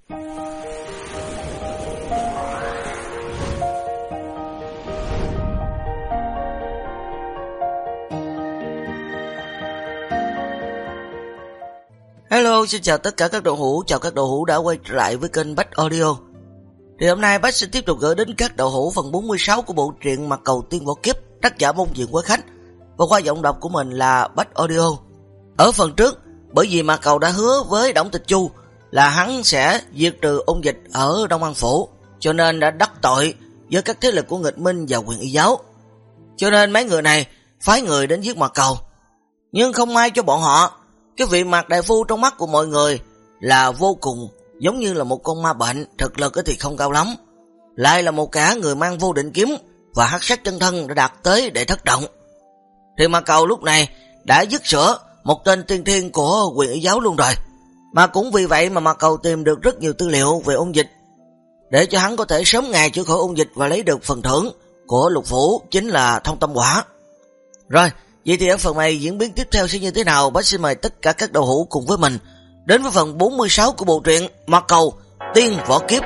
Hello, xin chào tất cả các đồ hữu, chào các đồ hữu đã quay trở lại với kênh Bách Audio. Thì hôm nay Bách sẽ tiếp tục gửi đến các đồ hữu phần 46 của bộ truyện Mặt Cầu Tiên Võ Kiếp, tác giả Môn Diện Quái Khách, và qua giọng đọc của mình là Bách Audio. Ở phần trước, bởi vì Mặt Cầu đã hứa với Đổng Tịch Chu là hắn sẽ diệt trừ ôn dịch ở Đông An Phủ, cho nên đã đắc tội với các thế lực của nghịch minh và Quyền Y Giáo. Cho nên mấy người này phái người đến giết Mặt Cầu. Nhưng không may cho bọn họ, cái vị Mạc đại phu trong mắt của mọi người là vô cùng giống như là một con ma bệnh, thực lực thì không cao lắm, lại là một kẻ người mang vô định kiếm và hắc sát chân thân đã đạt tới để thất động. Thì Mạc Cầu lúc này đã dứt sữa một tên tiên thiên của Quyền Y Giáo luôn rồi, mà cũng vì vậy mà Mạc Cầu tìm được rất nhiều tư liệu về ôn dịch, để cho hắn có thể sớm ngày chữa khỏi ôn dịch và lấy được phần thưởng của lục phủ, chính là thông tâm quả. Rồi, vậy thì ở phần này diễn biến tiếp theo sẽ như thế nào? Bác xin mời tất cả các đầu hữu cùng với mình đến với phần 46 của bộ truyện Mặt Cầu Tiên Võ Kiếp.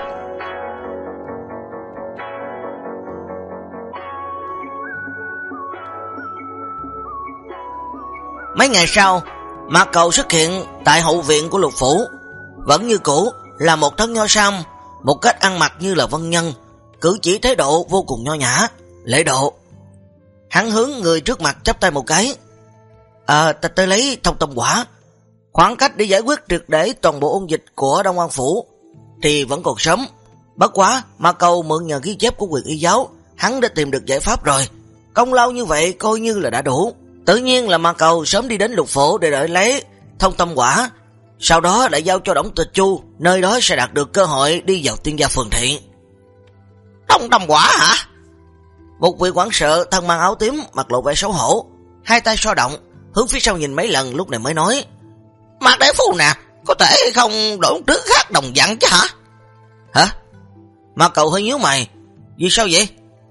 Mấy ngày sau, Mặt Cầu xuất hiện tại hậu viện của lục phủ, vẫn như cũ là một thân nho sam, một cách ăn mặc như là văn nhân, cử chỉ thái độ vô cùng nho nhã, lễ độ. Hắn hướng người trước mặt chắp tay một cái. Ta tới lấy thông tâm quả. Khoảng cách để giải quyết triệt để toàn bộ ôn dịch của Đông An Phủ thì vẫn còn sớm. Bất quá, Mạc Cầu mượn nhờ ghi chép của Quyền Y Giáo, hắn đã tìm được giải pháp rồi. Công lao như vậy coi như là đã đủ. Tự nhiên là Mạc Cầu sớm đi đến lục phủ để đợi lấy thông tâm quả, sau đó lại giao cho Đổng Tịch Chu, nơi đó sẽ đạt được cơ hội đi vào tiên gia phường thị. Thông tâm quả hả? Một vị quản sự thân mang áo tím, mặt lộ vẻ xấu hổ, hai tay so động, hướng phía sau nhìn mấy lần lúc này mới nói: Mạc đại phu nè, có thể không đổi trước khác đồng dặn chứ hả? Hả? Mạc Cầu hơi nhíu mày. Vì sao vậy?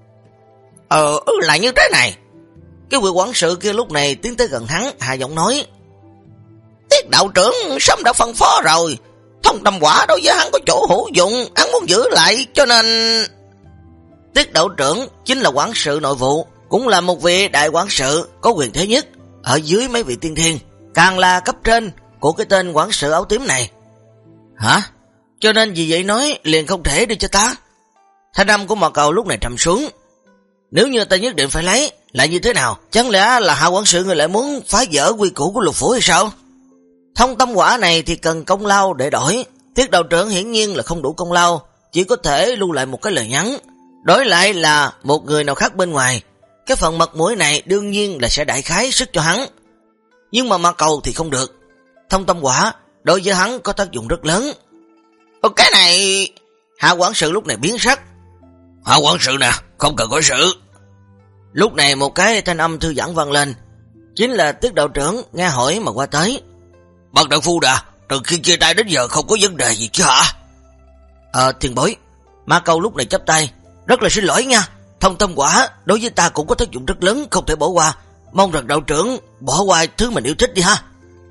Là như thế này. Cái vị quản sự kia lúc này tiến tới gần hắn, hạ giọng nói: Tiết đạo trưởng sớm đã phân phó rồi, thông tâm quả đối với hắn có chỗ hữu dụng, hắn muốn giữ lại, cho nên... Tiết đạo trưởng chính là quản sự nội vụ, cũng là một vị đại quản sự có quyền thế nhất ở dưới mấy vị tiên thiên, càng là cấp trên của cái tên quản sự áo tím này. Hả? Cho nên vì vậy nói liền không thể đi cho ta. Thanh âm của Mạc Cầu lúc này trầm xuống. Nếu như ta nhất định phải lấy, lại như thế nào? Chẳng lẽ là hạ quản sự người lại muốn phá vỡ quy củ của lục phủ hay sao? Thông tâm quả này thì cần công lao để đổi. Tiết đạo trưởng hiển nhiên là không đủ công lao, chỉ có thể lưu lại một cái lời nhắn, đổi lại là một người nào khác bên ngoài. Cái phần mặt mũi này đương nhiên là sẽ đại khái sức cho hắn. Nhưng mà Mạc Cầu thì không được. Thông tâm quả đối với hắn có tác dụng rất lớn. Cái này... Hạ quản sự lúc này biến sắc. Hạ quản sự nè, không cần có sự. Lúc này một cái thanh âm thư giãn vang lên, chính là Tiết đạo trưởng nghe hỏi mà qua tới. Bác đại phu đã, từ khi chia tay đến giờ không có vấn đề gì chứ hả? Tiền bối. Mạc Cầu lúc này chắp tay. Rất là xin lỗi nha, thông tâm quả đối với ta cũng có tác dụng rất lớn, không thể bỏ qua. Mong rằng đạo trưởng bỏ qua thứ mình yêu thích đi ha.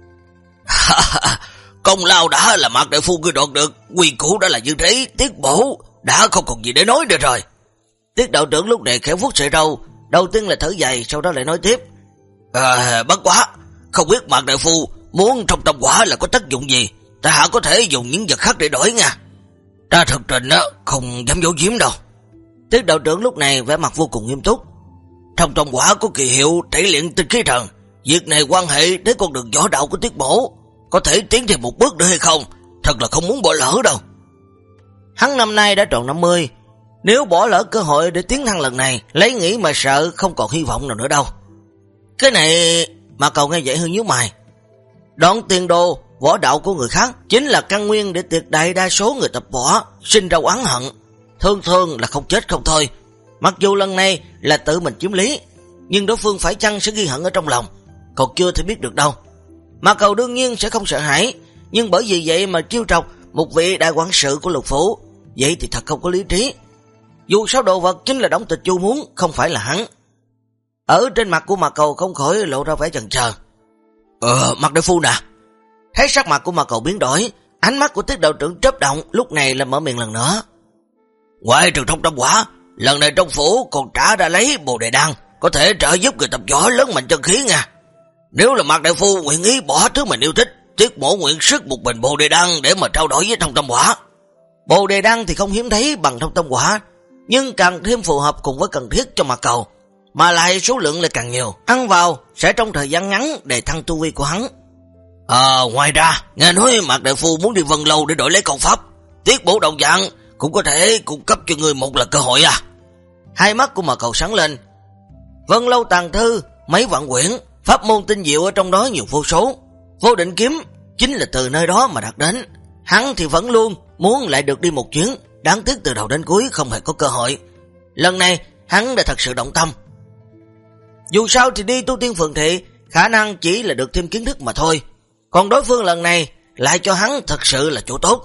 Công lao đã là Mạc đại phu ngươi đoạt được, quy củ đã là như thế, Tiết bổ đã không còn gì để nói nữa rồi. Tiết đạo trưởng lúc này khẽ vuốt sợi râu, đầu tiên là thở dài, sau đó lại nói tiếp. Bất quá, không biết Mạc đại phu muốn thông tâm quả là có tác dụng gì, ta hả có thể dùng những vật khác để đổi nha. Ta thực tình á, không dám giấu giếm đâu. Tiết đạo trưởng lúc này vẻ mặt vô cùng nghiêm túc. Thông tâm quả có kỳ hiệu thể luyện tinh khí thần, việc này quan hệ đến con đường võ đạo của Tiết bổ, có thể tiến thêm một bước nữa hay không, thật là không muốn bỏ lỡ đâu. Hắn năm nay đã tròn 50, nếu bỏ lỡ cơ hội để tiến thăng lần này, lấy nghĩ mà sợ không còn hy vọng nào nữa đâu. Cái này... Mà Cầu nghe vậy hơi nhíu mày. Đoạn tiền đồ võ đạo của người khác chính là căn nguyên để tuyệt đại đa số người tập võ sinh ra oán hận, thường là không chết không thôi. Mặc dù lần này là tự mình chiếm lý, nhưng đối phương phải chăng sẽ ghi hận ở trong lòng, còn chưa thể biết được đâu. Mà Cầu đương nhiên sẽ không sợ hãi, nhưng bởi vì vậy mà trêu trọc một vị đại quản sự của lục phủ, vậy thì thật không có lý trí. Dù sao đồ vật chính là Đổng Tịch Chu muốn, không phải là hắn. Ở trên mặt của Mạc Cầu không khỏi lộ ra vẻ chần chờ. Mạc đại phu nè. Thấy sắc mặt của Mạc Cầu biến đổi, Ánh mắt của Tiết đạo trưởng chớp động, lúc này là mở miệng lần nữa. Ngoài trừ Thông Tâm Quả, lần này trong phủ còn trả ra lấy Bồ Đề Đan, có thể trợ giúp người tập võ lớn mạnh chân khí nha. Nếu là Mạc đại phu nguyện ý bỏ thứ mình yêu thích, Tiết mỗ nguyện sức một bình Bồ Đề Đan để mà trao đổi với Thông Tâm Quả. Bồ Đề Đan thì không hiếm thấy bằng Thông Tâm Quả, nhưng càng thêm phù hợp cùng với cần thiết cho Mạc Cầu, mà lại số lượng lại càng nhiều, ăn vào sẽ trong thời gian ngắn để thăng tu vi của hắn. Ngoài ra, nghe nói Mạc đại phu muốn đi Vân Lâu để đổi lấy công pháp, Tiết mỗ đồng dạng cũng có thể cung cấp cho người một lần cơ hội à. Hai mắt của Mạc Cầu sáng lên. Vân Lâu tàng thư, mấy vạn quyển, pháp môn tinh diệu ở trong đó nhiều vô số. Vô Định kiếm chính là từ nơi đó mà đạt đến. Hắn thì vẫn luôn muốn lại được đi một chuyến, đáng tiếc từ đầu đến cuối không hề có cơ hội. Lần này hắn đã thật sự động tâm. Dù sao thì đi tu tiên phường thị, khả năng chỉ là được thêm kiến thức mà thôi. Còn đối phương lần này lại cho hắn thật sự là chỗ tốt.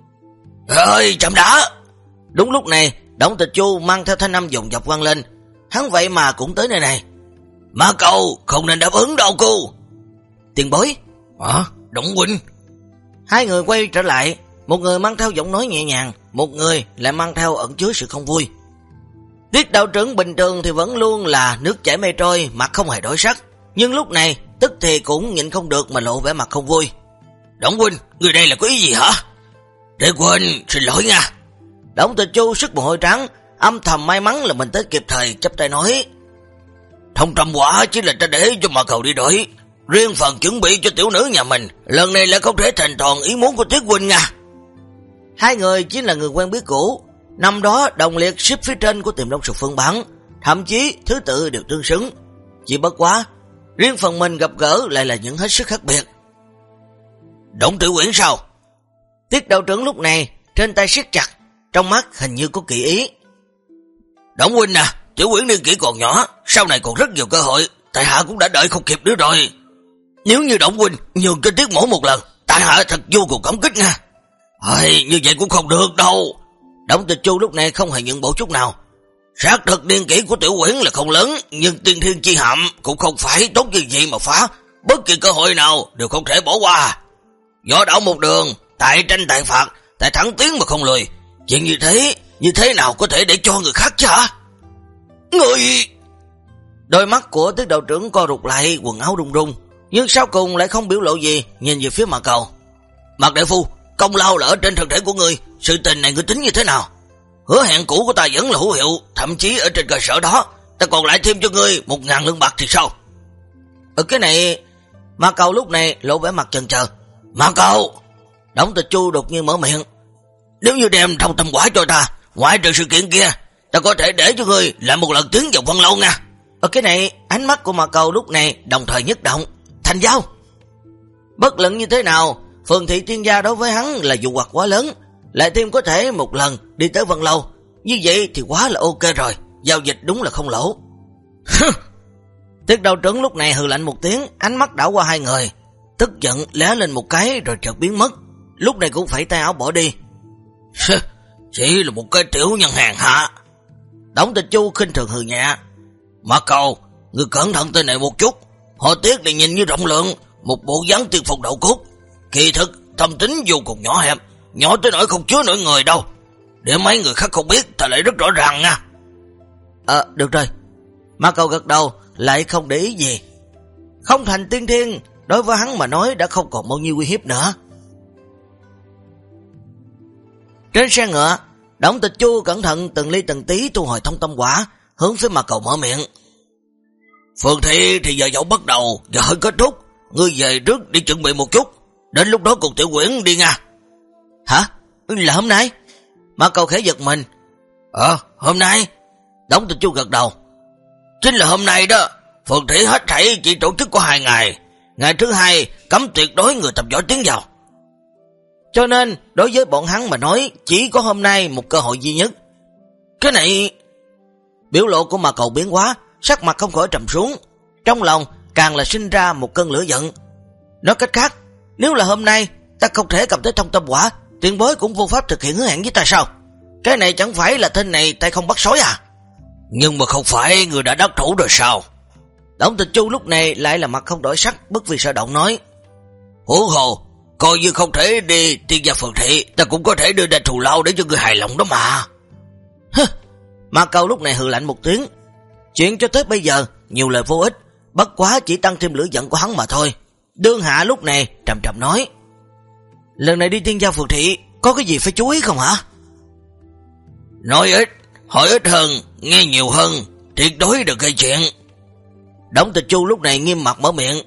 Ơi, chậm đã! Đúng lúc này, Đổng Tịch Chu mang theo thanh âm dồn dập vang lên. Hắn vậy mà cũng tới nơi này. Mã Cầu, không nên đáp ứng đâu cô. Tiền bối. Đổng huynh. Hai người quay trở lại, một người mang theo giọng nói nhẹ nhàng, một người lại mang theo ẩn chứa sự không vui. Tiết đạo trưởng bình thường thì vẫn luôn là nước chảy mây trôi, mặt không hề đổi sắc, nhưng lúc này tức thì cũng nhịn không được mà lộ vẻ mặt không vui. Đổng huynh, người đây là có ý gì hả? Để quên, xin lỗi nha. Đổng Tịch Chu sức mồ hôi trắng, âm thầm may mắn là mình tới kịp thời, chắp tay nói. Thông Tâm Quả chỉ là ta để cho Mã Cầu đi đổi, riêng phần chuẩn bị cho tiểu nữ nhà mình, lần này lại không thể thành toàn ý muốn của Tiết huynh nha. Hai người chính là người quen biết cũ, năm đó đồng liệt xếp phía trên của Tiềm Long Sục Phương bản, thậm chí thứ tự đều tương xứng. Chỉ bất quá, riêng phần mình gặp gỡ lại là những hết sức khác biệt. Đổng Tiểu Uyển sao? Tiết đạo trưởng lúc này trên tay siết chặt, trong mắt hình như có kỳ ý. Đổng huynh à, Tiểu Uyển niên kỷ còn nhỏ, sau này còn rất nhiều cơ hội, tại hạ cũng đã đợi không kịp nữa rồi. Nếu như Đổng huynh nhường cho Tiết mỗ một lần, tại hạ thật vô cùng cảm kích nha. Như vậy cũng không được đâu. Đổng Tịch Chu lúc này không hề nhượng bộ chút nào. Xác thực niên kỷ của Tiểu Uyển là không lớn, nhưng tiên thiên chi hạm cũng không phải tốt như vậy mà phá, bất kỳ cơ hội nào đều không thể bỏ qua. Võ đạo một đường, tại tranh tại phạt, tại thẳng tiến mà không lùi. Chuyện như thế nào có thể để cho người khác chứ hả? Người... Đôi mắt của Tiết đạo trưởng co rụt lại, quần áo rung rung, nhưng sau cùng lại không biểu lộ gì, nhìn về phía Mã Cầu. Mạc đại phu, công lao là ở trên thân thể của người, sự tình này người tính như thế nào? Hứa hẹn cũ của ta vẫn là hữu hiệu, thậm chí ở trên cơ sở đó, ta còn lại thêm cho ngươi 1000 lương bạc thì sao? Cái này... Mã Cầu lúc này lộ vẻ mặt chần chờ. Mã Cầu! Đổng Tịch Chu đột nhiên mở miệng. Nếu như đem Thông Tâm Quả cho ta, ngoại trừ sự kiện kia, ta có thể để cho ngươi lại một lần tiến vào Vân Lâu nha. Cái này, ánh mắt của Mã Cầu lúc này đồng thời nhất động. Thành giao! Bất luận như thế nào, Phường thị Tiên gia đối với hắn là dụ hoặc quá lớn, lại thêm có thể một lần đi tới Vân Lâu, như vậy thì quá là ok rồi, giao dịch đúng là không lỗ. Tiết đạo trưởng lúc này hừ lạnh một tiếng, ánh mắt đảo qua hai người, tức giận lóe lên một cái rồi chợt biến mất, lúc này cũng phải tay áo bỏ đi. Chỉ là một cái tiểu nhân hèn hạ. Đổng Tịch Chu khinh thường hừ nhẹ. Mã Cầu, người cẩn thận tên này một chút, họ Tiết thì nhìn như rộng lượng, một bộ dáng tiên phong đậu cốt, kỳ thực thâm tính vô cùng nhỏ hẹp, nhỏ tới nỗi không chứa nổi người đâu. Để mấy người khác không biết, ta lại rất rõ ràng nha. Được rồi. Mã Cầu gật đầu, lại không để ý gì. Không thành tiên thiên, đối với hắn mà nói đã không còn bao nhiêu uy hiếp nữa. Trên xe ngựa, Đổng Tịch Chu cẩn thận từng ly từng tí thu hồi Thông Tâm Quả, hướng phía Mã Cầu mở miệng. Phường thị thì giờ dẫu bắt đầu, giờ hơi kết thúc, ngươi về trước đi chuẩn bị một chút, đến lúc đó cùng Tiểu Uyển đi nha. Hả? Là hôm nay? Mã Cầu khẽ giật mình. Hôm nay. Đổng Tịch Chu gật đầu. Chính là hôm nay đó. Phường thị hết thảy chỉ tổ chức có 2 ngày. Ngày thứ 2 cấm tuyệt đối người tập võ tiến vào. Cho nên đối với bọn hắn mà nói, chỉ có hôm nay một cơ hội duy nhất. Cái này... Biểu lộ của Mã Cầu biến hóa, sắc mặt không khỏi trầm xuống, trong lòng càng là sinh ra một cơn lửa giận. Nói cách khác, nếu là hôm nay ta không thể cầm tới Thông Tâm Quả, tiền bối cũng vô pháp thực hiện hứa hẹn với ta sao? Cái này chẳng phải là tên này tay không bắt sói à? Nhưng mà không phải người đã đắc thủ rồi sao? Đổng Tịch Chu lúc này lại là mặt không đổi sắc, bất vì sợ động nói. Hú hồ, Coi như không thể đi tiên gia phường thị, ta cũng có thể đưa ra thù lao để cho người hài lòng đó mà. Ma Cầu lúc này hừ lạnh một tiếng. Chuyện cho tới bây giờ nhiều lời vô ích, bất quá chỉ tăng thêm lửa giận của hắn mà thôi. Đương Hạ lúc này trầm trầm nói: lần này đi tiên gia phường thị có cái gì phải chú ý không hả? Nói ít, hỏi ít hơn, nghe nhiều hơn, tuyệt đối đừng gây chuyện. Đổng Tịch Chu lúc này nghiêm mặt mở miệng: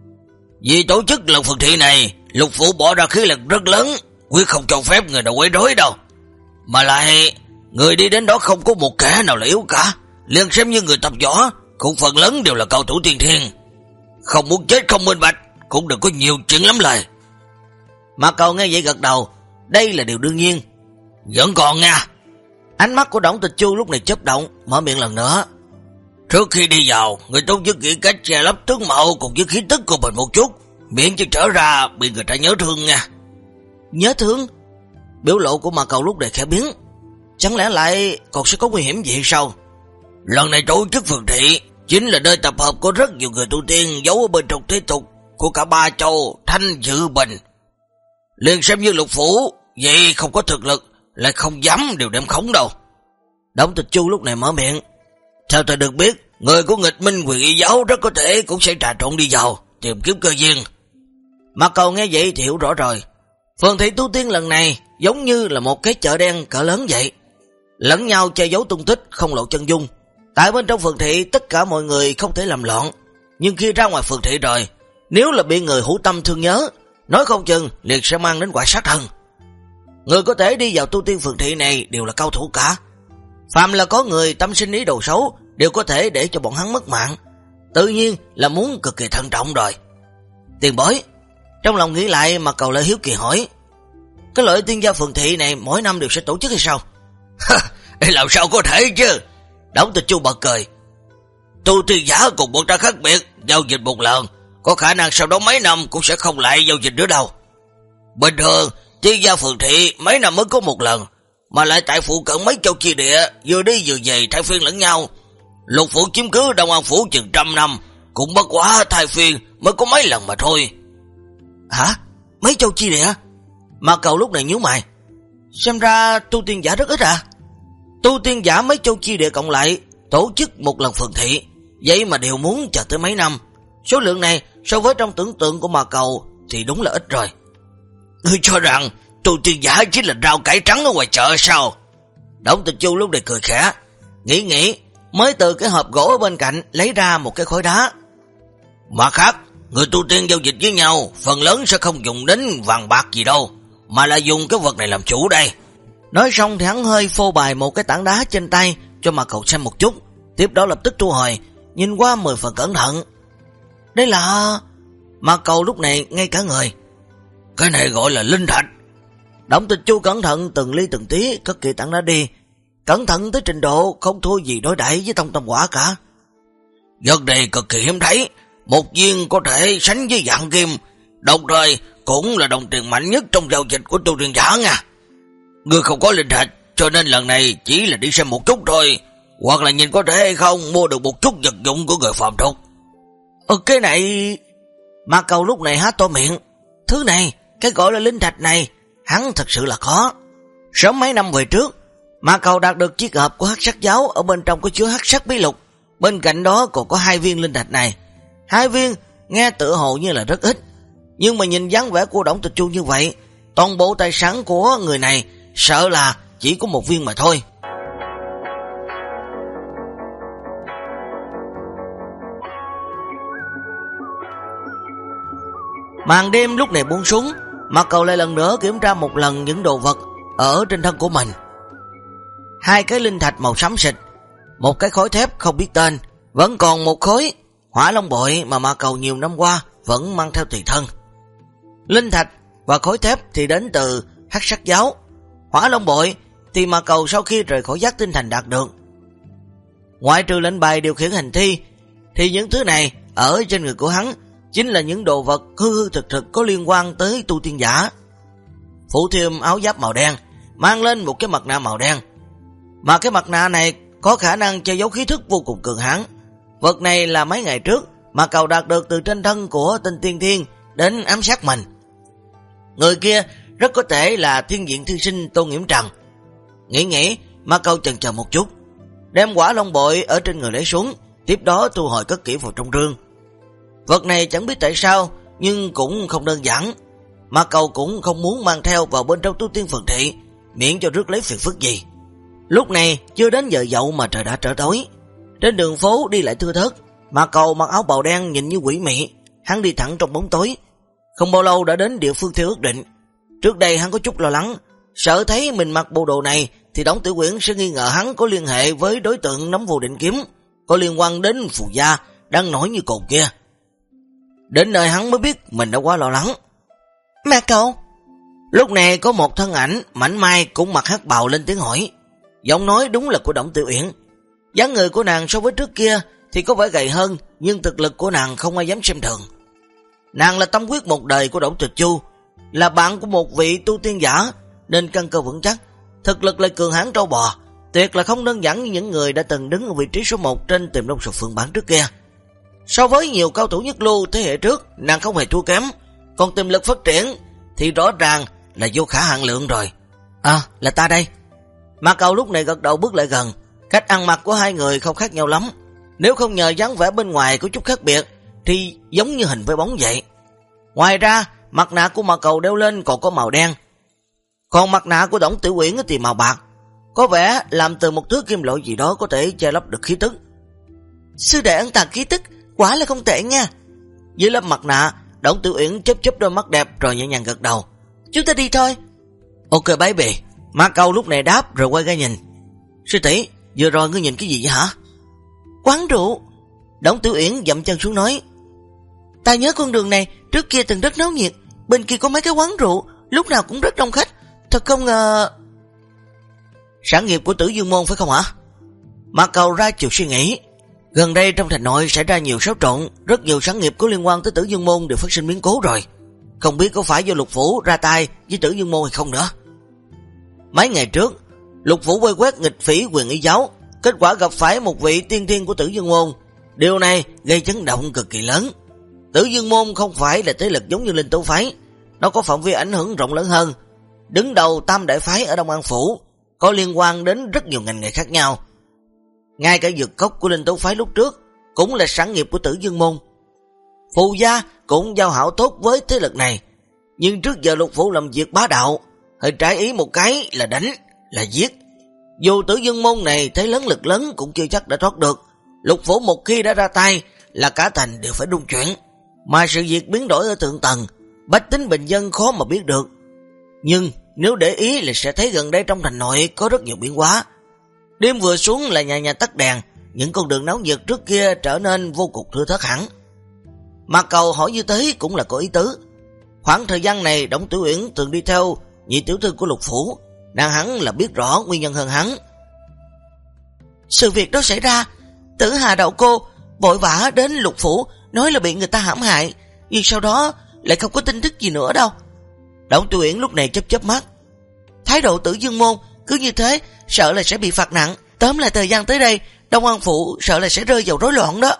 vì tổ chức lần phường thị này, Lục phủ bỏ ra khí lực rất lớn, quyết không cho phép người nào quấy rối đâu. Mà lại, người đi đến đó không có một kẻ nào là yếu cả, liền xem như người tập võ, cũng phần lớn đều là cao thủ tiên thiên. Không muốn chết không minh bạch, cũng đừng có nhiều chuyện lắm lời. Ma Cầu nghe vậy gật đầu, đây là điều đương nhiên. Vẫn còn nha. Ánh mắt của Đổng Tịch Chu lúc này chớp động, mở miệng lần nữa: trước khi đi vào, người tốt nhất nghĩ cách che lấp tướng mạo cùng với khí tức của mình một chút, miễn cho trở ra bị người ta nhớ thương nha. Nhớ thương? Biểu lộ của Ma Cầu lúc này khẽ biến. Chẳng lẽ lại còn sẽ có nguy hiểm gì hay sao? Lần này tổ chức phường thị chính là nơi tập hợp của rất nhiều người tu tiên giấu ở bên trong thế tục của cả ba châu Thanh Dự Bình. Liền xem như Lục phủ, vậy không có thực lực lại không dám điều đem khống đâu. Đổng Tịch Chu lúc này mở miệng: theo tôi được biết, người của nghịch minh quyền y giáo rất có thể cũng sẽ trà trộn đi vào tìm kiếm cơ duyên. Ma Cầu nghe vậy thì hiểu rõ rồi. Phường thị tu tiên lần này giống như là một cái chợ đen cỡ lớn vậy, lẫn nhau che giấu tung tích, không lộ chân dung. Tại bên trong phường thị tất cả mọi người không thể làm loạn, nhưng khi ra ngoài phường thị rồi, nếu là bị người hữu tâm thương nhớ, nói không chừng liền sẽ mang đến quả sát thân. Người có thể đi vào tu tiên phường thị này đều là cao thủ cả, phàm là có người tâm sinh ý đồ xấu đều có thể để cho bọn hắn mất mạng, tự nhiên là muốn cực kỳ thận trọng rồi. Tiền bối, trong lòng nghĩ lại mà Cầu lại hiếu kỳ hỏi: cái loại tiên gia phường thị này mỗi năm đều sẽ tổ chức hay sao? Làm sao có thể chứ? Đổng Tịch Chu bật cười: tu tiên giả cùng bọn ta khác biệt, giao dịch một lần, có khả năng sau đó mấy năm cũng sẽ không lại giao dịch nữa đâu. Bình thường tiên gia phường thị mấy năm mới có một lần, mà lại tại phụ cận mấy châu chi địa, vừa đi vừa về thay phiên lẫn nhau. Lục phủ chiếm cứ Đông An phủ chừng 100 năm, cũng bất quá thay phiên mới có mấy lần mà thôi. Hả? Mấy châu chi địa? Ma Cầu lúc này nhíu mày. Xem ra tu tiên giả rất ít à? Tu tiên giả mấy châu chi địa cộng lại tổ chức một lần phường thị, vậy mà đều muốn chờ tới mấy năm. Số lượng này so với trong tưởng tượng của Ma Cầu thì đúng là ít rồi. Ngươi cho rằng tu tiên giả chính là rau cải trắng ở ngoài chợ sao? Đổng Tịch Chu lúc này cười khẽ, nghĩ mới từ cái hộp gỗ ở bên cạnh lấy ra một cái khối đá. Mặt khác, người tu tiên giao dịch với nhau phần lớn sẽ không dùng đến vàng bạc gì đâu, mà là dùng cái vật này làm chủ đây. Nói xong thì hắn hơi phô bày một cái tảng đá trên tay cho Ma Cầu xem một chút, tiếp đó lập tức thu hồi, nhìn qua 10 phần cẩn thận. Đây là... Ma Cầu lúc này ngay cả người. Cái này gọi là linh thạch. Đổng Tịch Chu cẩn thận từng ly từng tí cất kỹ tảng đá đi, cẩn thận tới trình độ không thua gì đối đãi với Tông Tâm Quả cả. Vật này cực kỳ hiếm thấy, một viên có thể sánh với vạn kim, đồng thời cũng là đồng tiền mạnh nhất trong giao dịch của tu tiên giả nha. Ngươi không có linh thạch, cho nên lần này chỉ là đi xem một chút thôi, hoặc là nhìn có thể hay không mua được một chút vật dụng của người phàm tục. Cái này... Ma Cầu lúc này há to miệng. Thứ này, cái gọi là linh thạch này, hắn thật sự là khó. Sớm mấy năm về trước, Ma Cầu đạt được chiếc hộp của Hắc Sắc giáo, ở bên trong có chứa Hắc Sắc bí lục, bên cạnh đó còn có 2 viên linh thạch này. 2 viên nghe tựa hồ như là rất ít, nhưng mà nhìn dáng vẻ của Đổng Tịch Chu như vậy, toàn bộ tài sản của người này sợ là chỉ có 1 viên mà thôi. Màn đêm lúc này buông xuống, Ma Cầu lại lần nữa kiểm tra một lần những đồ vật ở trên thân của mình. 2 cái linh thạch màu xám xịt, 1 cái khối thép không biết tên, vẫn còn 1 khối Hỏa Long bội mà Ma Cầu nhiều năm qua vẫn mang theo tùy thân. Linh thạch và khối thép thì đến từ Hắc Sắc giáo, Hỏa Long bội thì Ma Cầu sau khi rời khỏi Giác Tinh Thành đạt được. Ngoại trừ lệnh bài điều khiển hành thi, thì những thứ này ở trên người của hắn chính là những đồ vật hư thực có liên quan tới tu tiên giả. Phủ thêm áo giáp màu đen, mang lên một cái mặt nạ màu đen, mà cái mặt nạ này có khả năng che giấu khí thức vô cùng cường hãn. Vật này là mấy ngày trước Ma Cầu đạt được từ trên thân của Tinh Tiên Thiên đến ám sát mình. Người kia rất có thể là thiên diện thư sinh Tô Nghiễm Trần. Nghĩ, Ma Câu chần chờ một chút, đem quả long bội ở trên người lấy xuống, tiếp đó thu hồi cất kỹ vào trong rương. Vật này chẳng biết tại sao, nhưng cũng không đơn giản. Ma Câu cũng không muốn mang theo vào bên trong tu tiên phường thị, miễn cho rước lấy phiền phức gì. Lúc này chưa đến giờ dậu mà trời đã trở tối. Trên đường phố đi lại thưa thớt, Ma Câu mặc áo bào đen nhìn như quỷ mị, hắn đi thẳng trong bóng tối. Không bao lâu đã đến địa phương theo ước định. Trước đây hắn có chút lo lắng, sợ thấy mình mặc bộ đồ này thì Đổng Tiểu Uyển sẽ nghi ngờ hắn có liên hệ với đối tượng nắm Vô Định Kiếm, có liên quan đến phù gia đang nổi như cồn kia. Đến nơi hắn mới biết mình đã quá lo lắng. Ma Câu. Lúc này có một thân ảnh mảnh mai cũng mặc hắc bào lên tiếng hỏi. Giọng nói đúng là của Đổng Tiểu Uyển. Dáng người của nàng so với trước kia thì có vẻ gầy hơn, nhưng thực lực của nàng không ai dám xem thường. Nàng là tâm huyết một đời của Đổng Trịch Chu, là bạn của một vị tu tiên giả, nên căn cơ vững chắc, thực lực lại cường hãn trâu bò, tuyệt là không đơn giản như những người đã từng đứng ở vị trí số 1 trên Tiềm Long Sục Phượng bảng trước kia. So với nhiều cao thủ nhất lưu thế hệ trước, nàng không hề thua kém, còn tiềm lực phát triển thì rõ ràng là vô khả hạn lượng rồi. Là ta đây. Ma Câu lúc này gật đầu bước lại gần. Cách ăn mặc của hai người không khác nhau lắm, nếu không nhờ dáng vẻ bên ngoài có chút khác biệt thì giống như hình với bóng vậy. Ngoài ra, mặt nạ của Ma Câu đeo lên còn có màu đen, còn mặt nạ của Đổng Tiểu Uyển thì màu bạc, có vẻ làm từ một thứ kim loại gì đó có thể che lấp được khí tức. Sư đệ ẩn tàng khí tức quả là không tệ nha. Dưới lớp mặt nạ, Đổng Tiểu Uyển chớp đôi mắt đẹp rồi nhẹ nhàng gật đầu. Chúng ta đi thôi. Ok baby. Ma Câu lúc này đáp rồi quay ra nhìn. Sư tỷ, vừa rồi ngươi nhìn cái gì vậy hả? Quán rượu. Đổng Tiểu Uyển dậm chân xuống nói. Ta nhớ con đường này trước kia từng rất náo nhiệt, bên kia có mấy cái quán rượu, lúc nào cũng rất đông khách, thật không ngờ. Sản nghiệp của Tử Dương Môn phải không hả? Ma Câu ra chiều suy nghĩ. Gần đây trong thành nội xảy ra nhiều xáo trộn, rất nhiều sản nghiệp có liên quan tới Tử Dương Môn đều phát sinh biến cố rồi. Không biết có phải do Lục Phủ ra tay với Tử Dương Môn hay không nữa. Mấy ngày trước, Lục Phủ vây quét nghịch phỉ Quyền Y giáo, kết quả gặp phải một vị tiên thiên của Tử Dương Môn. Điều này gây chấn động cực kỳ lớn. Tử Dương Môn không phải là thế lực giống như Linh Tố phái, nó có phạm vi ảnh hưởng rộng lớn hơn. Đứng đầu Tam Đại phái ở Đông An Phủ, có liên quan đến rất nhiều ngành nghề khác nhau. Ngay cả dược cốc của Linh Tố phái lúc trước cũng là sản nghiệp của Tử Dương Môn. Phù gia cũng giao hảo tốt với thế lực này, nhưng trước giờ Lục Phủ làm việc bá đạo, hơi trái ý một cái là đánh, là giết. Dù Tử Dương Môn này thế lớn lực lớn cũng chưa chắc đã thoát được. Lục Phủ một khi đã ra tay là cả thành đều phải rung chuyển, mà sự việc biến đổi ở thượng tầng, bách tính bình dân khó mà biết được. Nhưng nếu để ý là sẽ thấy gần đây trong thành nội có rất nhiều biến hóa. Đêm vừa xuống là nhà nhà tắt đèn, những con đường náo nhiệt trước kia trở nên vô cùng thưa thớt hẳn. Ma Câu hỏi như thế cũng là có ý tứ. Khoảng thời gian này Đổng Tiểu Uyển thường đi theo nhị tiểu thư của Lục Phủ, nàng hắn là biết rõ nguyên nhân hơn hắn. Sự việc đó xảy ra, Tử Hà Đạo Cô vội vã đến Lục Phủ nói là bị người ta hãm hại, nhưng sau đó lại không có tin tức gì nữa đâu. Đổng Tiểu Uyển lúc này chớp mắt. Thái độ Tử Dương Môn cứ như thế, sợ là sẽ bị phạt nặng. Tóm lại thời gian tới đây, Đông An Phủ sợ là sẽ rơi vào rối loạn đó.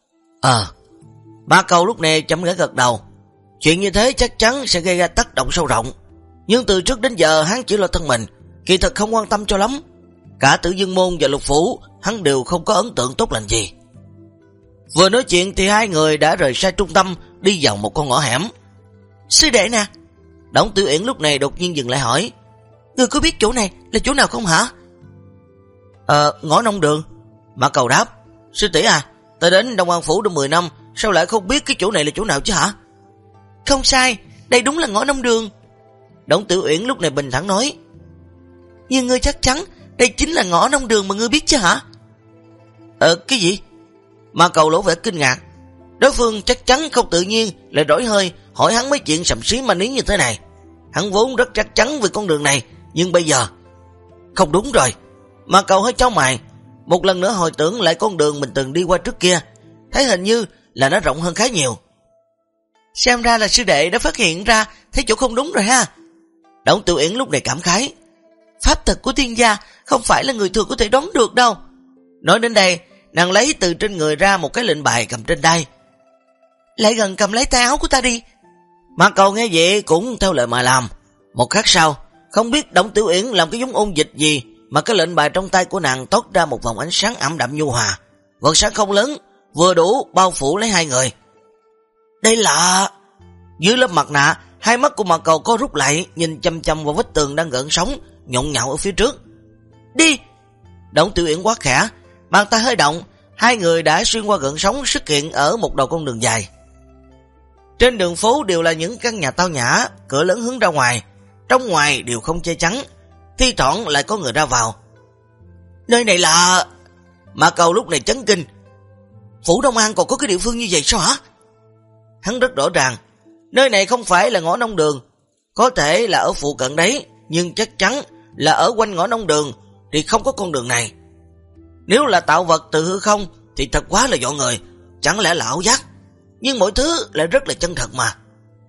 Ma Câu lúc này chậm rãi gật đầu. Chuyện như thế chắc chắn sẽ gây ra tác động sâu rộng, nhưng từ trước đến giờ hắn chỉ lo thân mình, kỳ thật không quan tâm cho lắm. Cả Tử Dương Môn và Lục Phủ hắn đều không có ấn tượng tốt lành gì. Vừa nói chuyện thì hai người đã rời xa trung tâm, đi vào một con ngõ hẻm. Sư đệ nè. Đổng Tiểu Uyển lúc này đột nhiên dừng lại hỏi. Ngươi có biết chỗ này là chỗ nào không hả? Ngõ Nông Đường. Ma Câu đáp. Sư tỷ à, ta đến Đông An Phủ đã 10 năm, sao lại không biết cái chỗ này là chỗ nào chứ hả? Không sai, đây đúng là ngõ Nông Đường. Đổng Tiểu Uyển lúc này bình thản nói. Nhưng ngươi chắc chắn đây chính là ngõ Nông Đường mà ngươi biết chứ hả? Cái gì? Ma Câu lộ vẻ kinh ngạc. Đối phương chắc chắn không tự nhiên lại đổi hơi hỏi hắn mấy chuyện sầm xí ma ní như thế này. Hắn vốn rất chắc chắn về con đường này, nhưng bây giờ không đúng rồi. Ma Câu hơi chau mày, một lần nữa hồi tưởng lại con đường mình từng đi qua trước kia, thấy hình như là nó rộng hơn khá nhiều. Xem ra là sư đệ đã phát hiện ra thấy chỗ không đúng rồi ha. Đổng Tiểu Uyển lúc này cảm khái. Pháp thuật của tiên gia không phải là người thường có thể đoán được đâu. Nói đến đây, nàng lấy từ trên người ra một cái lệnh bài cầm trên tay. Lại gần cầm lấy tay áo của ta đi. Mà Cầu nghe vậy cũng theo lời mà làm. Một khắc sau, không biết Đổng Tiểu Uyển làm cái giống ôn dịch gì mà cái lệnh bài trong tay của nàng toát ra một vòng ánh sáng ẩm đậm nhu hòa. Vầng sáng không lớn, vừa đủ bao phủ lấy hai người. Đây là... Dưới lớp mặt nạ, hai mắt của Mà Cầu có rút lại, nhìn chăm chăm vào vách tường đang gợn sóng, nhộn nhạo ở phía trước. Đi! Đổng Tiểu Uyển quát khẽ, bàn tay hơi động, hai người đã xuyên qua gợn sóng xuất hiện ở một đầu con đường dài. Trên đường phố đều là những căn nhà tao nhã, cửa lớn hướng ra ngoài, trong ngoài đều không che chắn, thi thoảng lại có người ra vào. Nơi này là... Mà Cầu lúc này chấn kinh. Phủ Đông An còn có cái địa phương như vậy sao hả? Hắn rất rõ ràng, nơi này không phải là ngõ nông đường, có thể là ở phụ cận đấy, nhưng chắc chắn là ở quanh ngõ nông đường thì không có con đường này. Nếu là tạo vật từ hư không thì thật quá là dọa người, chẳng lẽ là ảo giác? Nhưng mọi thứ lại rất là chân thật mà.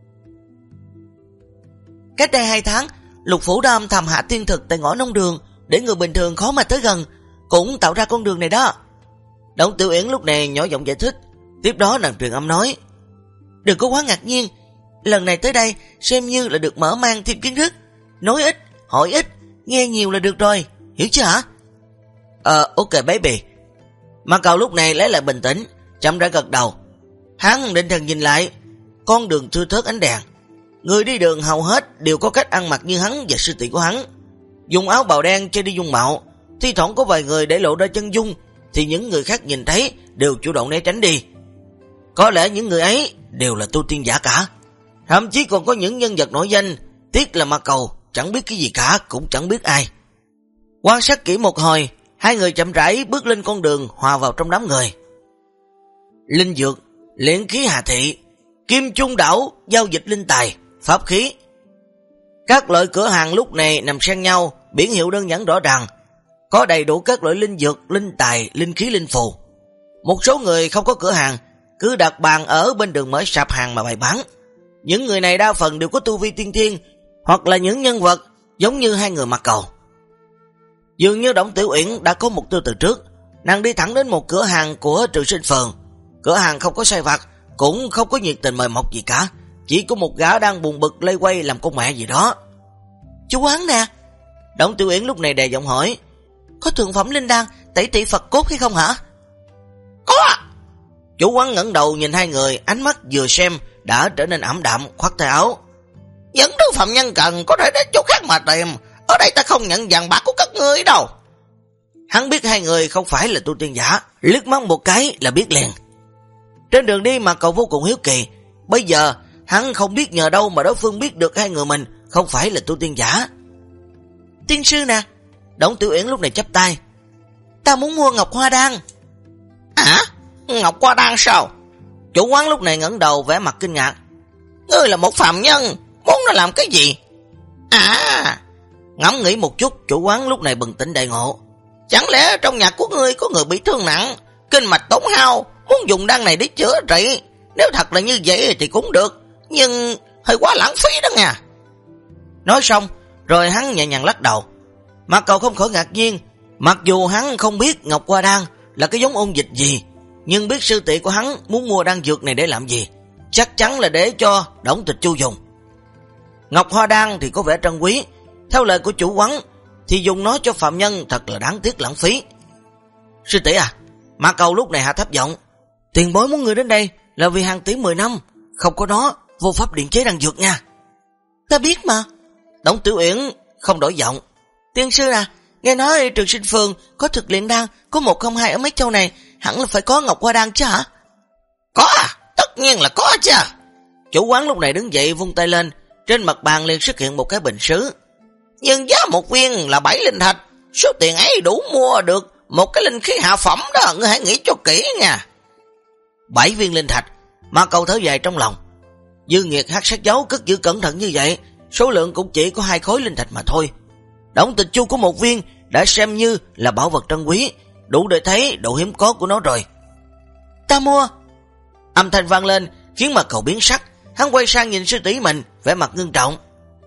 Cách đây 2 tháng, Lục Phủ đã âm thầm hạ tiên thực tại ngõ nông đường để người bình thường khó mà tới gần, cũng tạo ra con đường này đó. Đổng Tiểu Uyển lúc này nhỏ giọng giải thích, tiếp đó nàng truyền âm nói, đừng có quá ngạc nhiên, lần này tới đây xem như là được mở mang thêm kiến thức, nói ít, hỏi ít, nghe nhiều là được rồi, hiểu chưa hả? Ok baby. Mà Cầu lúc này lấy lại bình tĩnh, chậm rãi gật đầu. Hắn định thần nhìn lại, con đường thưa thớt ánh đèn, người đi đường hầu hết đều có cách ăn mặc như hắn và sư tỷ của hắn, dùng áo bào đen che đi dung mạo, thi thoảng có vài người để lộ ra chân dung thì những người khác nhìn thấy đều chủ động né tránh đi. Có lẽ những người ấy đều là tu tiên giả cả, thậm chí còn có những nhân vật nổi danh, tiếc là Mà Cầu chẳng biết cái gì cả, cũng chẳng biết ai. Quan sát kỹ một hồi, hai người chậm rãi bước lên con đường hòa vào trong đám người. Linh dược, luyện khí hà thị, kim trung đảo, giao dịch linh tài, pháp khí. Các loại cửa hàng lúc này nằm xen nhau, biển hiệu đơn giản rõ ràng, có đầy đủ các loại linh dược, linh tài, linh khí, linh phù. Một số người không có cửa hàng, cứ đặt bàn ở bên đường mở sạp hàng mà bày bán. Những người này đa phần đều có tu vi tiên thiên, hoặc là những nhân vật giống như hai người Mà Cầu. Dường như Đổng Tiểu Uyển đã có mục tiêu từ trước, nàng đi thẳng đến một cửa hàng của Trường Sinh Phường. Cửa hàng không có sai vặt, cũng không có nhiệt tình mời mọc gì cả, chỉ có một gã đang buồn bực lây quay làm con mẹ gì đó. Chú quán nè. Đổng Tiểu Uyển lúc này đè giọng hỏi, có thượng phẩm linh đan tẩy trị Phật cốt hay không hả? Có. Chủ quán ngẩng đầu nhìn hai người, ánh mắt vừa xem đã trở nên ảm đạm, khoát tay áo. Những thứ phạm nhân cần có thể đến chỗ khác mà tìm, ở đây ta không nhận vàng bạc của các ngươi đâu. Hắn biết hai người không phải là tu tiên giả, liếc mắt một cái là biết liền. Trên đường đi Mà Cầu vô cùng hiếu kỳ, bây giờ hắn không biết nhờ đâu mà đối phương biết được hai người mình không phải là tu tiên giả. Tiên sư nè. Đổng Tiểu Uyển lúc này chắp tay, ta muốn mua ngọc hoa đan. Hả? Ngọc hoa đan sao? Chủ quán lúc này ngẩng đầu vẻ mặt kinh ngạc. Ngươi là một phàm nhân, muốn nó làm cái gì? À, ngẫm nghĩ một chút, chủ quán lúc này bừng tỉnh đại ngộ. Chẳng lẽ trong nhà của ngươi có người bị thương nặng, kinh mạch tổn hao, muốn dùng đan này để chữa trị? Nếu thật là như vậy thì cũng được, nhưng hơi quá lãng phí đó nha. Nói xong rồi hắn nhẹ nhàng lắc đầu. Mà Cầu không khỏi ngạc nhiên, mặc dù hắn không biết ngọc hoa đan là cái giống ôn dịch gì, nhưng biết sư tỷ của hắn muốn mua đan dược này để làm gì, chắc chắn là để cho Đổng Tịch Chu dùng. Ngọc hoa đan thì có vẻ trân quý, theo lời của chủ quán thì dùng nó cho phạm nhân thật là đáng tiếc lãng phí. Sư tỷ à, Mà Cầu lúc này hạ thấp giọng, tiền bối muốn người đến đây là vì hàng tỷ 10 năm, không có nó vô pháp điện chế đan dược nha. Ta biết mà. Đổng Tiểu Uyển không đổi giọng, tiên sư à, nghe nói Trường Sinh Phường có thực luyện đan, có 102 ở mấy châu này, hẳn là phải có ngọc hoa đan chứ hả? Có à, tất nhiên là có chứ. Chủ quán lúc này đứng dậy vung tay lên, trên mặt bàn liền xuất hiện một cái bình sứ. Nhưng giá một viên là 7 linh thạch, số tiền ấy đủ mua được một cái linh khí hạ phẩm đó, ngươi hãy nghĩ cho kỹ nha. 7 viên linh thạch. Mà Cầu thở dài trong lòng, dư nghiệt hắc sát dấu cất giữ cẩn thận như vậy, số lượng cũng chỉ có 2 khối linh thạch mà thôi. Đổng Tịch Chu có 1 viên đã xem như là bảo vật trân quý, đủ để thấy độ hiếm có của nó rồi. Ta mua. Âm thanh vang lên khiến Mà Cầu biến sắc, hắn quay sang nhìn sư tỷ mình, vẻ mặt ngưng trọng.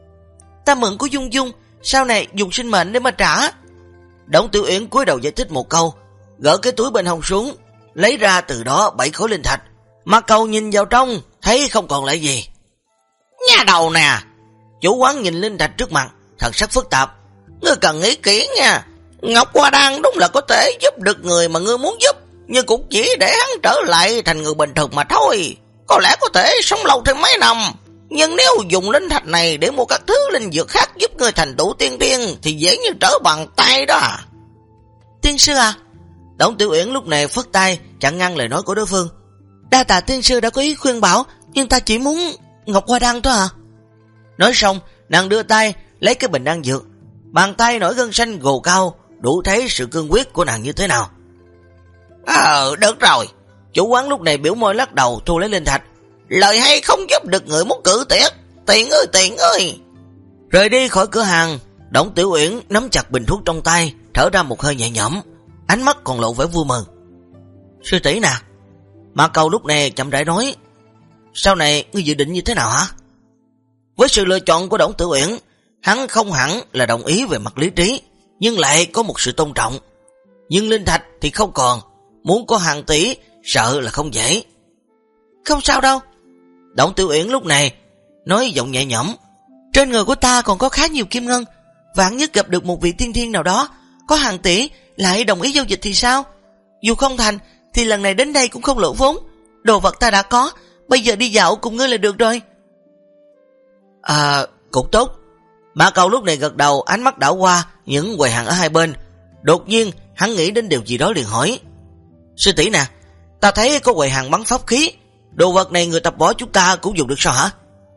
Ta mượn của Dung Dung, sau này dùng sinh mệnh để mà trả. Đổng Tiểu Uyển cúi đầu giải thích một câu, gỡ cái túi bên hông xuống, lấy ra từ đó 7 khối linh thạch. Mà Cầu nhìn vào trong thấy không còn lại gì. Nhà đầu nè. Chủ quán nhìn Linh Thạch trước mặt, thần sắc phức tạp. Ngươi cần nghĩ kỹ nha. Ngọc Hoa Đan đúng là có thể giúp được người mà ngươi muốn giúp, nhưng cũng chỉ để hắn trở lại thành người bình thường mà thôi. Có lẽ có thể sống lâu thêm mấy năm, nhưng nếu dùng linh thạch này để mua các thứ linh dược khác giúp ngươi thành tựu tiên thiên thì dễ như trở bàn tay đó. Tiên sư à? Đổng Tiểu Uyển lúc này phất tay chặn ngăn lời nói của đối phương. Đa tạ tiên sư đã có ý khuyên bảo, nhưng ta chỉ muốn Ngọc Hoa Đan thôi à? Nói xong, nàng đưa tay lấy cái bình đan dược. Bàn tay nổi gân xanh gồ cao, đủ thấy sự cương quyết của nàng như thế nào. Được rồi. Chủ quán lúc này biểu môi lắc đầu thu lấy linh thạch. Lời hay không giúp được người muốn cử tiết. Tiền ơi. Rời đi khỏi cửa hàng, Đổng Tiểu Uyển nắm chặt bình thuốc trong tay, thở ra một hơi nhẹ nhõm, ánh mắt còn lộ vẻ vui mừng. Sư tỷ nè. Mã Cầu lúc này chậm rãi nói, sau này ngươi dự định như thế nào hả? Với sự lựa chọn của Đổng Tiểu Uyển, hắn không hẳn là đồng ý về mặt lý trí, nhưng lại có một sự tôn trọng. Nhưng linh thạch thì không còn, muốn có hàng tỷ sợ là không dễ. Không sao đâu. Đổng Tiểu Uyển lúc này nói giọng nhẹ nhõm, trên người của ta còn có khá nhiều kim ngân, vạn nhất gặp được một vị tiên thiên nào đó có hàng tỷ lại đồng ý giao dịch thì sao? Dù không thành thì lần này đến đây cũng không lỗ vốn. Đồ vật ta đã có, bây giờ đi dạo cùng ngươi là được rồi. Cũng tốt. Mã Cầu lúc này gật đầu, ánh mắt đảo qua những quầy hàng ở hai bên. Đột nhiên hắn nghĩ đến điều gì đó liền hỏi, sư tỷ nè, ta thấy có quầy hàng bắn pháp khí, đồ vật này người tập võ chúng ta cũng dùng được sao hả?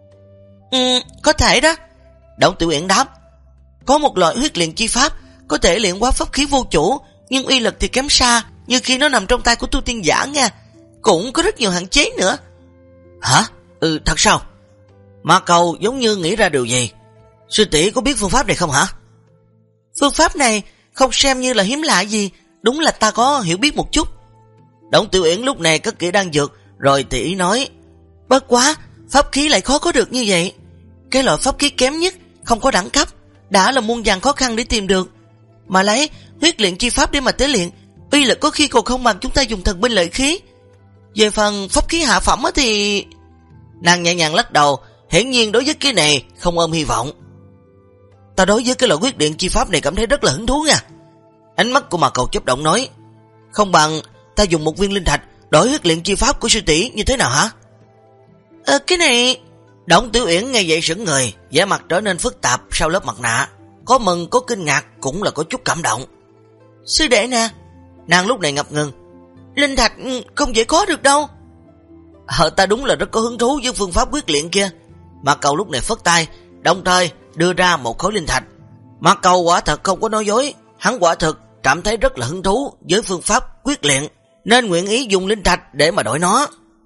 Có thể đó. Đổng Tiểu Uyển đáp, có một loại huyết luyện chi pháp có thể luyện hóa pháp khí vô chủ, nhưng uy lực thì kém xa như khi nó nằm trong tay của tu tiên giả nha. Cũng có rất nhiều hạn chế nữa. Hả? Thật sao? Mã Cầu giống như nghĩ ra điều gì. Sư tỷ có biết phương pháp này không hả? Phương pháp này không xem như là hiếm lạ gì, đúng là ta có hiểu biết một chút. Đổng Tiểu Uyển lúc này cất kỹ đan dược, rồi tỉ ý nói, bất quá pháp khí lại khó có được như vậy. Cái loại pháp khí kém nhất, không có đẳng cấp, đã là muôn vàn khó khăn để tìm được. Mà lấy huyết luyện chi pháp để mà tế luyện, uy lực có khi còn không bằng chúng ta dùng thần binh lợi khí. Về phần pháp khí hạ phẩm thì... Nàng nhẹ nhàng lắc đầu, hiển nhiên đối với cái này không ôm hy vọng. Ta đối với cái loại huyết luyện chi pháp này cảm thấy rất là hứng thú nha. Ánh mắt của Mã Cầu chớp động nói, không bằng ta dùng một viên linh thạch đổi huyết luyện chi pháp của sư tỷ như thế nào hả? Cái này... Đổng Tiểu Uyển nghe vậy sững người, vẻ mặt trở nên phức tạp sau lớp mặt nạ, có mừng có kinh ngạc, cũng là có chút cảm động. Sư đệ nè. Nàng lúc này ngập ngừng, linh thạch không dễ có được đâu. Ta đúng là rất có hứng thú với phương pháp quyết luyện kia. Mã Cầu lúc này phất tay, đồng thời đưa ra một khối linh thạch. Mã Cầu quả thật không có nói dối, hắn quả thực cảm thấy rất là hứng thú với phương pháp quyết luyện, nên nguyện ý dùng linh thạch để mà đổi nó.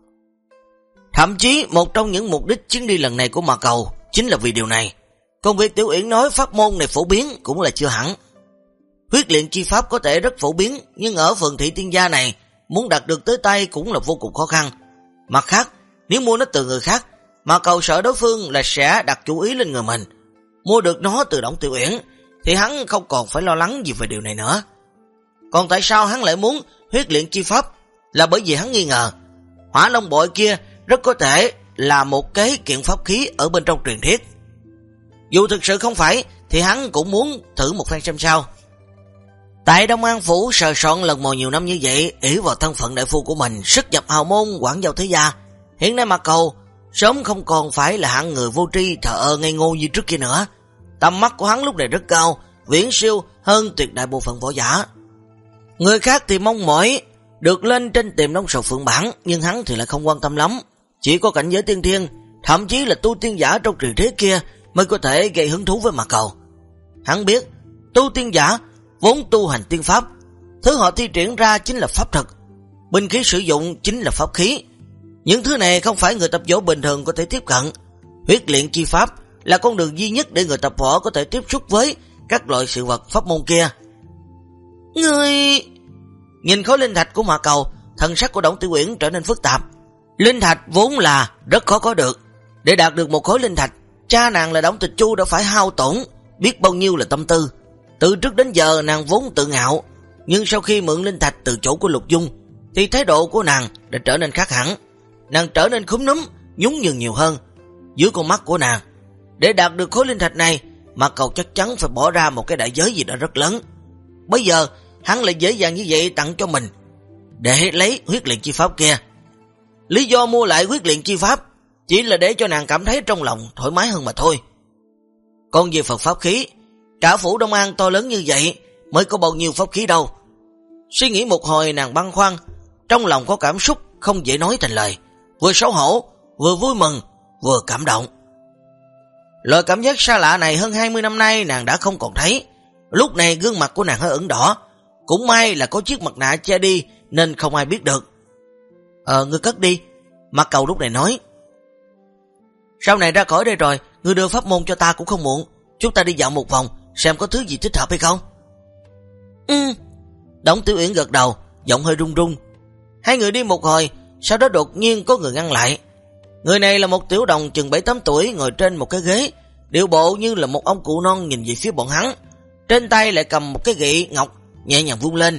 Thậm chí một trong những mục đích chuyến đi lần này của Mã Cầu chính là vì điều này. Còn việc Tiểu Uyển nói pháp môn này phổ biến cũng là chưa hẳn. Huyết luyện chi pháp có thể rất phổ biến, nhưng ở phường thị tiên gia này muốn đạt được tới tay cũng là vô cùng khó khăn. Mặt khác, nếu mua nó từ người khác, Mã Cầu sợ đối phương là sẽ đặt chú ý lên người mình. Mua được nó từ Đổng Tiểu Uyển thì hắn không còn phải lo lắng gì về điều này nữa. Còn tại sao hắn lại muốn huyết luyện chi pháp? Là bởi vì hắn nghi ngờ Hỏa Long Bội kia rất có thể là một cái kiện pháp khí ở bên trong truyền thuyết. Dù thực sự không phải thì hắn cũng muốn thử một phen xem sao. Tại Đông An Phủ sờ soạn lần mò nhiều năm như vậy, ỷ vào thân phận đại phu của mình, sức nhập hào môn quản giao thế gia, hiện nay Mã Cầu sớm không còn phải là hạng người vô tri thờ ơ ngây ngô như trước kia nữa. Tầm mắt của hắn lúc này rất cao, viễn siêu hơn tuyệt đại bộ phận võ giả. Người khác thì mong mỏi được lên trên tiềm long sầu phượng bản, nhưng hắn thì lại không quan tâm lắm. Chỉ có cảnh giới tiên thiên, thậm chí là tu tiên giả trong truyền thuyết kia mới có thể gây hứng thú với Mã Cầu. Hắn biết tu tiên giả vốn tu hành tiên pháp, thứ họ thi triển ra chính là pháp thuật, binh khí sử dụng chính là pháp khí. Những thứ này không phải người tập võ bình thường có thể tiếp cận. Huyết luyện chi pháp là con đường duy nhất để người tập võ có thể tiếp xúc với các loại sự vật pháp môn kia. Người... Nhìn khối linh thạch của Mã Cầu, thần sắc của Đổng Tiểu Uyển trở nên phức tạp. Linh thạch vốn là rất khó có được. Để đạt được một khối linh thạch, cha nàng là Đổng Tịch Chu đã phải hao tổn biết bao nhiêu là tâm tư. Từ trước đến giờ nàng vốn tự ngạo, nhưng sau khi mượn linh thạch từ chỗ của Lục Dung thì thái độ của nàng đã trở nên khác hẳn. Nàng trở nên khúm núm, nhún nhường nhiều hơn. dưới con mắt của nàng. Để đạt được khối linh thạch này, Mạc Cầu chắc chắn phải bỏ ra một cái đại giới gì đó rất lớn. Bây giờ hắn lại dễ dàng như vậy tặng cho mình để lấy huyết luyện chi pháp kia. Lý do mua lại huyết luyện chi pháp chỉ là để cho nàng cảm thấy trong lòng thoải mái hơn mà thôi. Còn về phần pháp khí, cả phủ Đông An to lớn như vậy mới có bao nhiêu pháp khí đâu. Suy nghĩ một hồi, nàng băn khoăn, trong lòng có cảm xúc không dễ nói thành lời, vừa xấu hổ, vừa vui mừng, vừa cảm động. Loại cảm giác xa lạ này hơn 20 năm nay nàng đã không còn thấy. Lúc này gương mặt của nàng hơi ửng đỏ, cũng may là có chiếc mặt nạ che đi nên không ai biết được. Ngươi cất đi, Mạc Cầu lúc này nói. Sau này ra khỏi đây rồi, ngươi đưa pháp môn cho ta cũng không muộn. Chúng ta đi dạo một vòng, xem có thứ gì thích hợp hay không. Đổng Tiểu Uyển gật đầu, giọng hơi run run. Hai người đi một hồi, sau đó đột nhiên có người ngăn lại. Người này là một tiểu đồng chừng 7-8 tuổi, ngồi trên một cái ghế, điệu bộ như là một ông cụ non nhìn về phía bọn hắn. Trên tay lại cầm một cái gậy ngọc, nhẹ nhàng vung lên.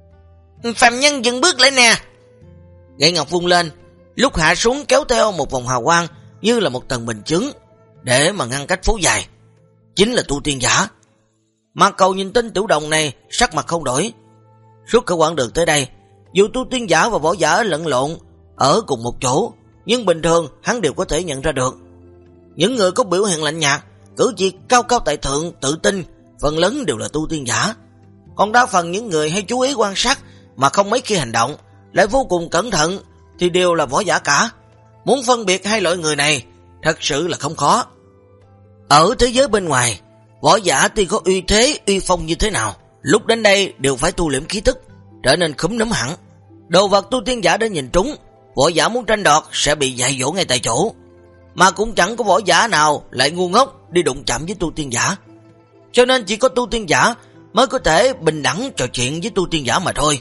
Phàm nhân dừng bước lại nè. Gậy ngọc vung lên, lúc hạ xuống kéo theo một vòng hào quang như là một tầng bình chướng để mà ngăn cách phố dài. Chính là tu tiên giả. Mạc Cầu nhìn tên tiểu đồng này, sắc mặt không đổi. Suốt cả quãng đường tới đây, dù tu tiên giả và võ giả lẫn lộn ở cùng một chỗ, nhưng bình thường hắn đều có thể nhận ra được. Những người có biểu hiện lạnh nhạt, cử chỉ cao cao tại thượng, tự tin, phần lớn đều là tu tiên giả. Còn đa phần những người hay chú ý quan sát mà không mấy khi hành động, lại vô cùng cẩn thận thì đều là võ giả cả. Muốn phân biệt hai loại người này thật sự là không khó. Ở thế giới bên ngoài, võ giả tuy có uy thế, uy phong như thế nào, lúc đến đây đều phải tu luyện khí tức, trở nên khúm núm hẳn. Đồ vật tu tiên giả đã nhìn trúng, võ giả muốn tranh đoạt sẽ bị dạy dỗ ngay tại chỗ. Mà cũng chẳng có võ giả nào lại ngu ngốc đi đụng chạm với tu tiên giả. Cho nên chỉ có tu tiên giả mới có thể bình đẳng trò chuyện với tu tiên giả mà thôi.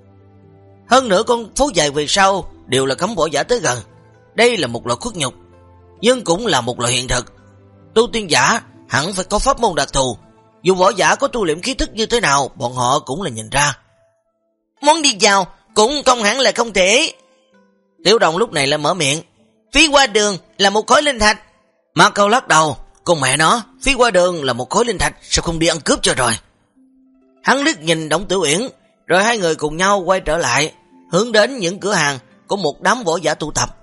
Hơn nữa con phố dài về sau đều là cấm võ giả tới gần. Đây là một loại khuất nhục, nhưng cũng là một loại hiện thực. Tu tiên giả hẳn phải có pháp môn đặc thù, dù võ giả có tu luyện khí thức như thế nào, bọn họ cũng là nhìn ra. Muốn đi vào cũng không hẳn là không thể. Tiểu đồng lúc này lại mở miệng. Phí qua đường là một khối linh thạch. Mạc Cầu lắc đầu. Con mẹ nó, phí qua đường là một khối linh thạch, sao không đi ăn cướp cho rồi. Hắn liếc nhìn Đổng Tiểu Uyển, rồi hai người cùng nhau quay trở lại, hướng đến những cửa hàng có một đám võ giả tụ tập.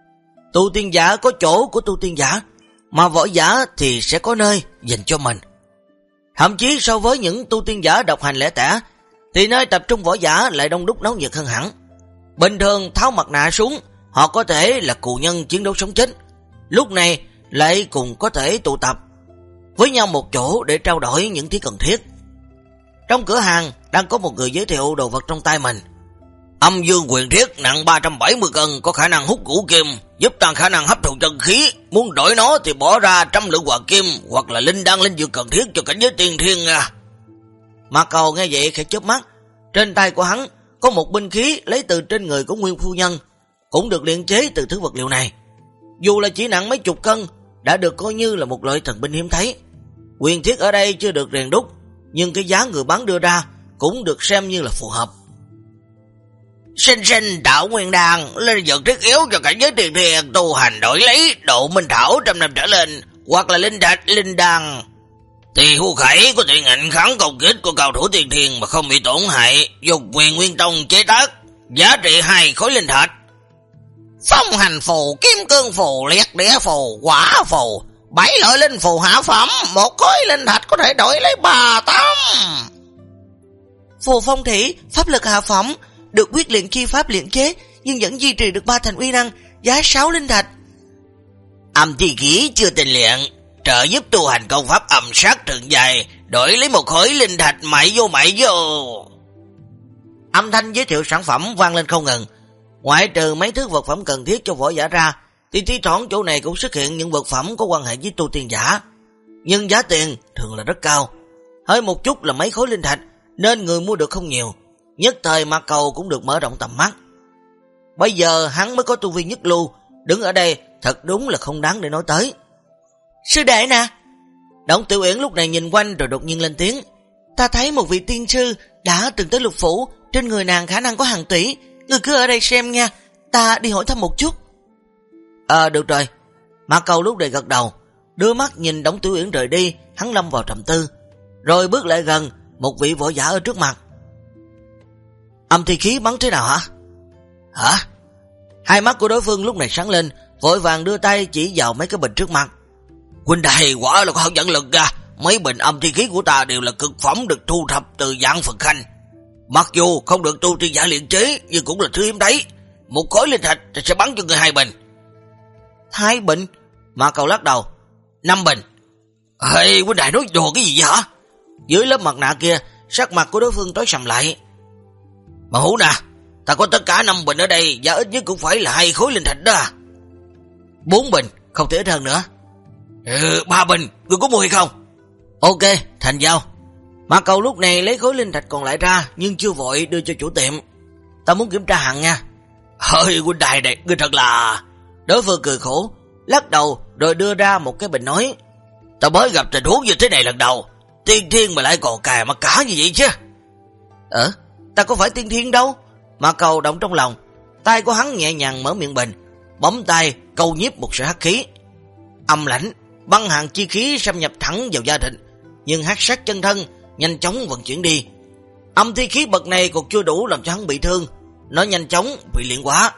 Tu tiên giả có chỗ của tu tiên giả, mà võ giả thì sẽ có nơi dành cho mình. Thậm chí so với những tu tiên giả độc hành lẻ tẻ, thì nơi tập trung võ giả lại đông đúc náo nhiệt hơn hẳn. Bình thường tháo mặt nạ xuống, họ có thể là cù nhân chiến đấu sống chết, lúc này lại cùng có thể tụ tập với nhau một chỗ để trao đổi những thứ cần thiết. Trong cửa hàng đang có một người giới thiệu đồ vật trong tay mình. Âm dương quyền thiết nặng 370 cân, có khả năng hút ngũ kim, giúp tăng khả năng hấp thụ chân khí. Muốn đổi nó thì bỏ ra 100 lượng hoàng kim, hoặc là linh đan linh dược cần thiết cho cảnh giới tiên thiên à. Mạc Cầu nghe vậy khẽ chớp mắt. Trên tay của hắn có một binh khí lấy từ trên người của Nguyên phu nhân, cũng được luyện chế từ thứ vật liệu này. Dù là chỉ nặng mấy chục cân, đã được coi như là một loại thần binh hiếm thấy. Quyền thiết ở đây chưa được rèn đúc, nhưng cái giá người bán đưa ra cũng được xem như là phù hợp. Sinh đạo nguyên đan, linh dược thiết yếu cho cảnh giới tiền thiền tu hành, đổi lấy độ minh thảo 100 năm trở lên, hoặc là linh thạch, linh đan. Thì hưu khẩy có thể ngạnh kháng công kích của cao thủ tiền thiền mà không bị tổn hại, dùng Quyền Nguyên Tông chế tác, giá trị 2 khối linh thạch. Phong hành phù, kim cương phù, liệt địa phù, quả phù, 7 loại linh phù hạ phẩm, 1 khối linh thạch có thể đổi lấy 3 tấm. Phù phong thủy, pháp lực hạ phẩm, được quyết luyện chi pháp luyện chế, nhưng vẫn duy trì được 3 thành uy năng, giá 6 linh thạch. Âm thi khí chưa tinh luyện, trợ giúp tu hành công pháp âm sát trường dài, đổi lấy 1 khối linh thạch, mại vô. Âm thanh giới thiệu sản phẩm vang lên không ngừng. Ngoại trừ mấy thứ vật phẩm cần thiết cho võ giả ra, thì thi thoảng chỗ này cũng xuất hiện những vật phẩm có quan hệ với tu tiên giả, nhưng giá tiền thường là rất cao, hơi một chút là mấy khối linh thạch, nên người mua được không nhiều. Nhất thời Mạc Cầu cũng được mở rộng tầm mắt. Bây giờ hắn mới có tu vi nhất lưu, đứng ở đây thật đúng là không đáng để nói tới. Sư đệ nè. Đổng Tiểu Uyển lúc này nhìn quanh rồi đột nhiên lên tiếng. Ta thấy một vị tiên sư đã từng tới Lục Phủ, trên người nàng khả năng có hàn tủy, người cứ ở đây xem nha, ta đi hỏi thăm một chút. Được rồi. Mạc Cầu lúc này gật đầu, đưa mắt nhìn Đổng Tiểu Uyển rời đi, hắn lâm vào trầm tư, rồi bước lại gần một vị võ giả ở trước mặt. Âm thi khí bắn thế nào hả? Hả? Hai mắt của đối phương lúc này sáng lên, vội vàng đưa tay chỉ vào mấy cái bình trước mặt. Huynh đài quả là có hấp dẫn lực ra, mấy bình âm thi khí của ta đều là cực phẩm được thu thập từ dạng Phật Khanh. Mặc dù không được tu tiên giả luyện chế, nhưng cũng là thứ hiếm thấy. Một khối linh thạch sẽ bắn cho người 2 bình. 2 bình? Mạc Cầu lắc đầu. 5 bình. Ê, huynh đài nói đùa cái gì vậy hả? Dưới lớp mặt nạ kia, sắc mặt của đối phương tối sầm lại. Mà hú nè, ta có tất cả 5 bình ở đây, và ít nhất cũng phải là 2 khối linh thạch đó. 4 bình, không thể ít hơn nữa. 3 bình, ngươi có mua hay không? Ok, thành giao. Mạc Cầu lúc này lấy khối linh thạch còn lại ra, nhưng chưa vội đưa cho chủ tiệm. Ta muốn kiểm tra hàng nha. Ơi, huynh đài này, ngươi thật là... Đối phương cười khổ, lắc đầu rồi đưa ra một cái bình nói. Ta mới gặp tình huống như thế này lần đầu. Tiên thiên mà lại còn cài mà cả như vậy chứ. Ta có phải tiên thiên đâu. Mạc Cầu động trong lòng, tay của hắn nhẹ nhàng mở miệng bình, bấm tay câu nhiếp một sợi hắc khí. Âm lãnh, băng hàng chi khí xâm nhập thẳng vào da thịt, nhưng hắc sắc chân thân nhanh chóng vận chuyển đi. Âm thi khí bậc này còn chưa đủ làm cho hắn bị thương, nó nhanh chóng bị luyện hóa.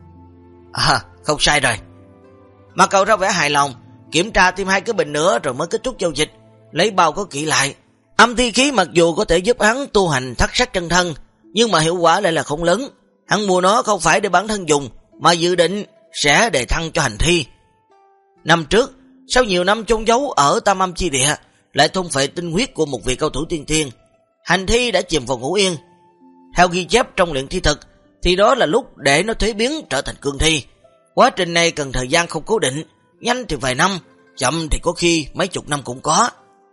Không sai rồi. Mạc Cầu ra vẻ hài lòng, kiểm tra thêm 2 cái bình nữa rồi mới kết thúc giao dịch, lấy bao có kỹ lại. Âm thi khí mặc dù có thể giúp hắn tu hành thất sắc chân thân, nhưng mà hiệu quả lại là không lớn. Hắn mua nó không phải để bản thân dùng, mà dự định sẽ đề thăng cho hành thi. Năm trước, sau nhiều năm chôn giấu ở Tam Âm chi địa, lại thôn phệ tinh huyết của một vị cao thủ tiên thiên, hành thi đã chìm vào ngủ yên. Theo ghi chép trong luyện thi thực, thì đó là lúc để nó thuế biến trở thành cương thi. Quá trình này cần thời gian không cố định, nhanh thì vài năm, chậm thì có khi mấy chục năm cũng có.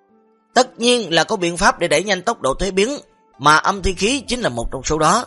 Tất nhiên là có biện pháp để đẩy nhanh tốc độ thuế biến, mà âm thi khí chính là một trong số đó.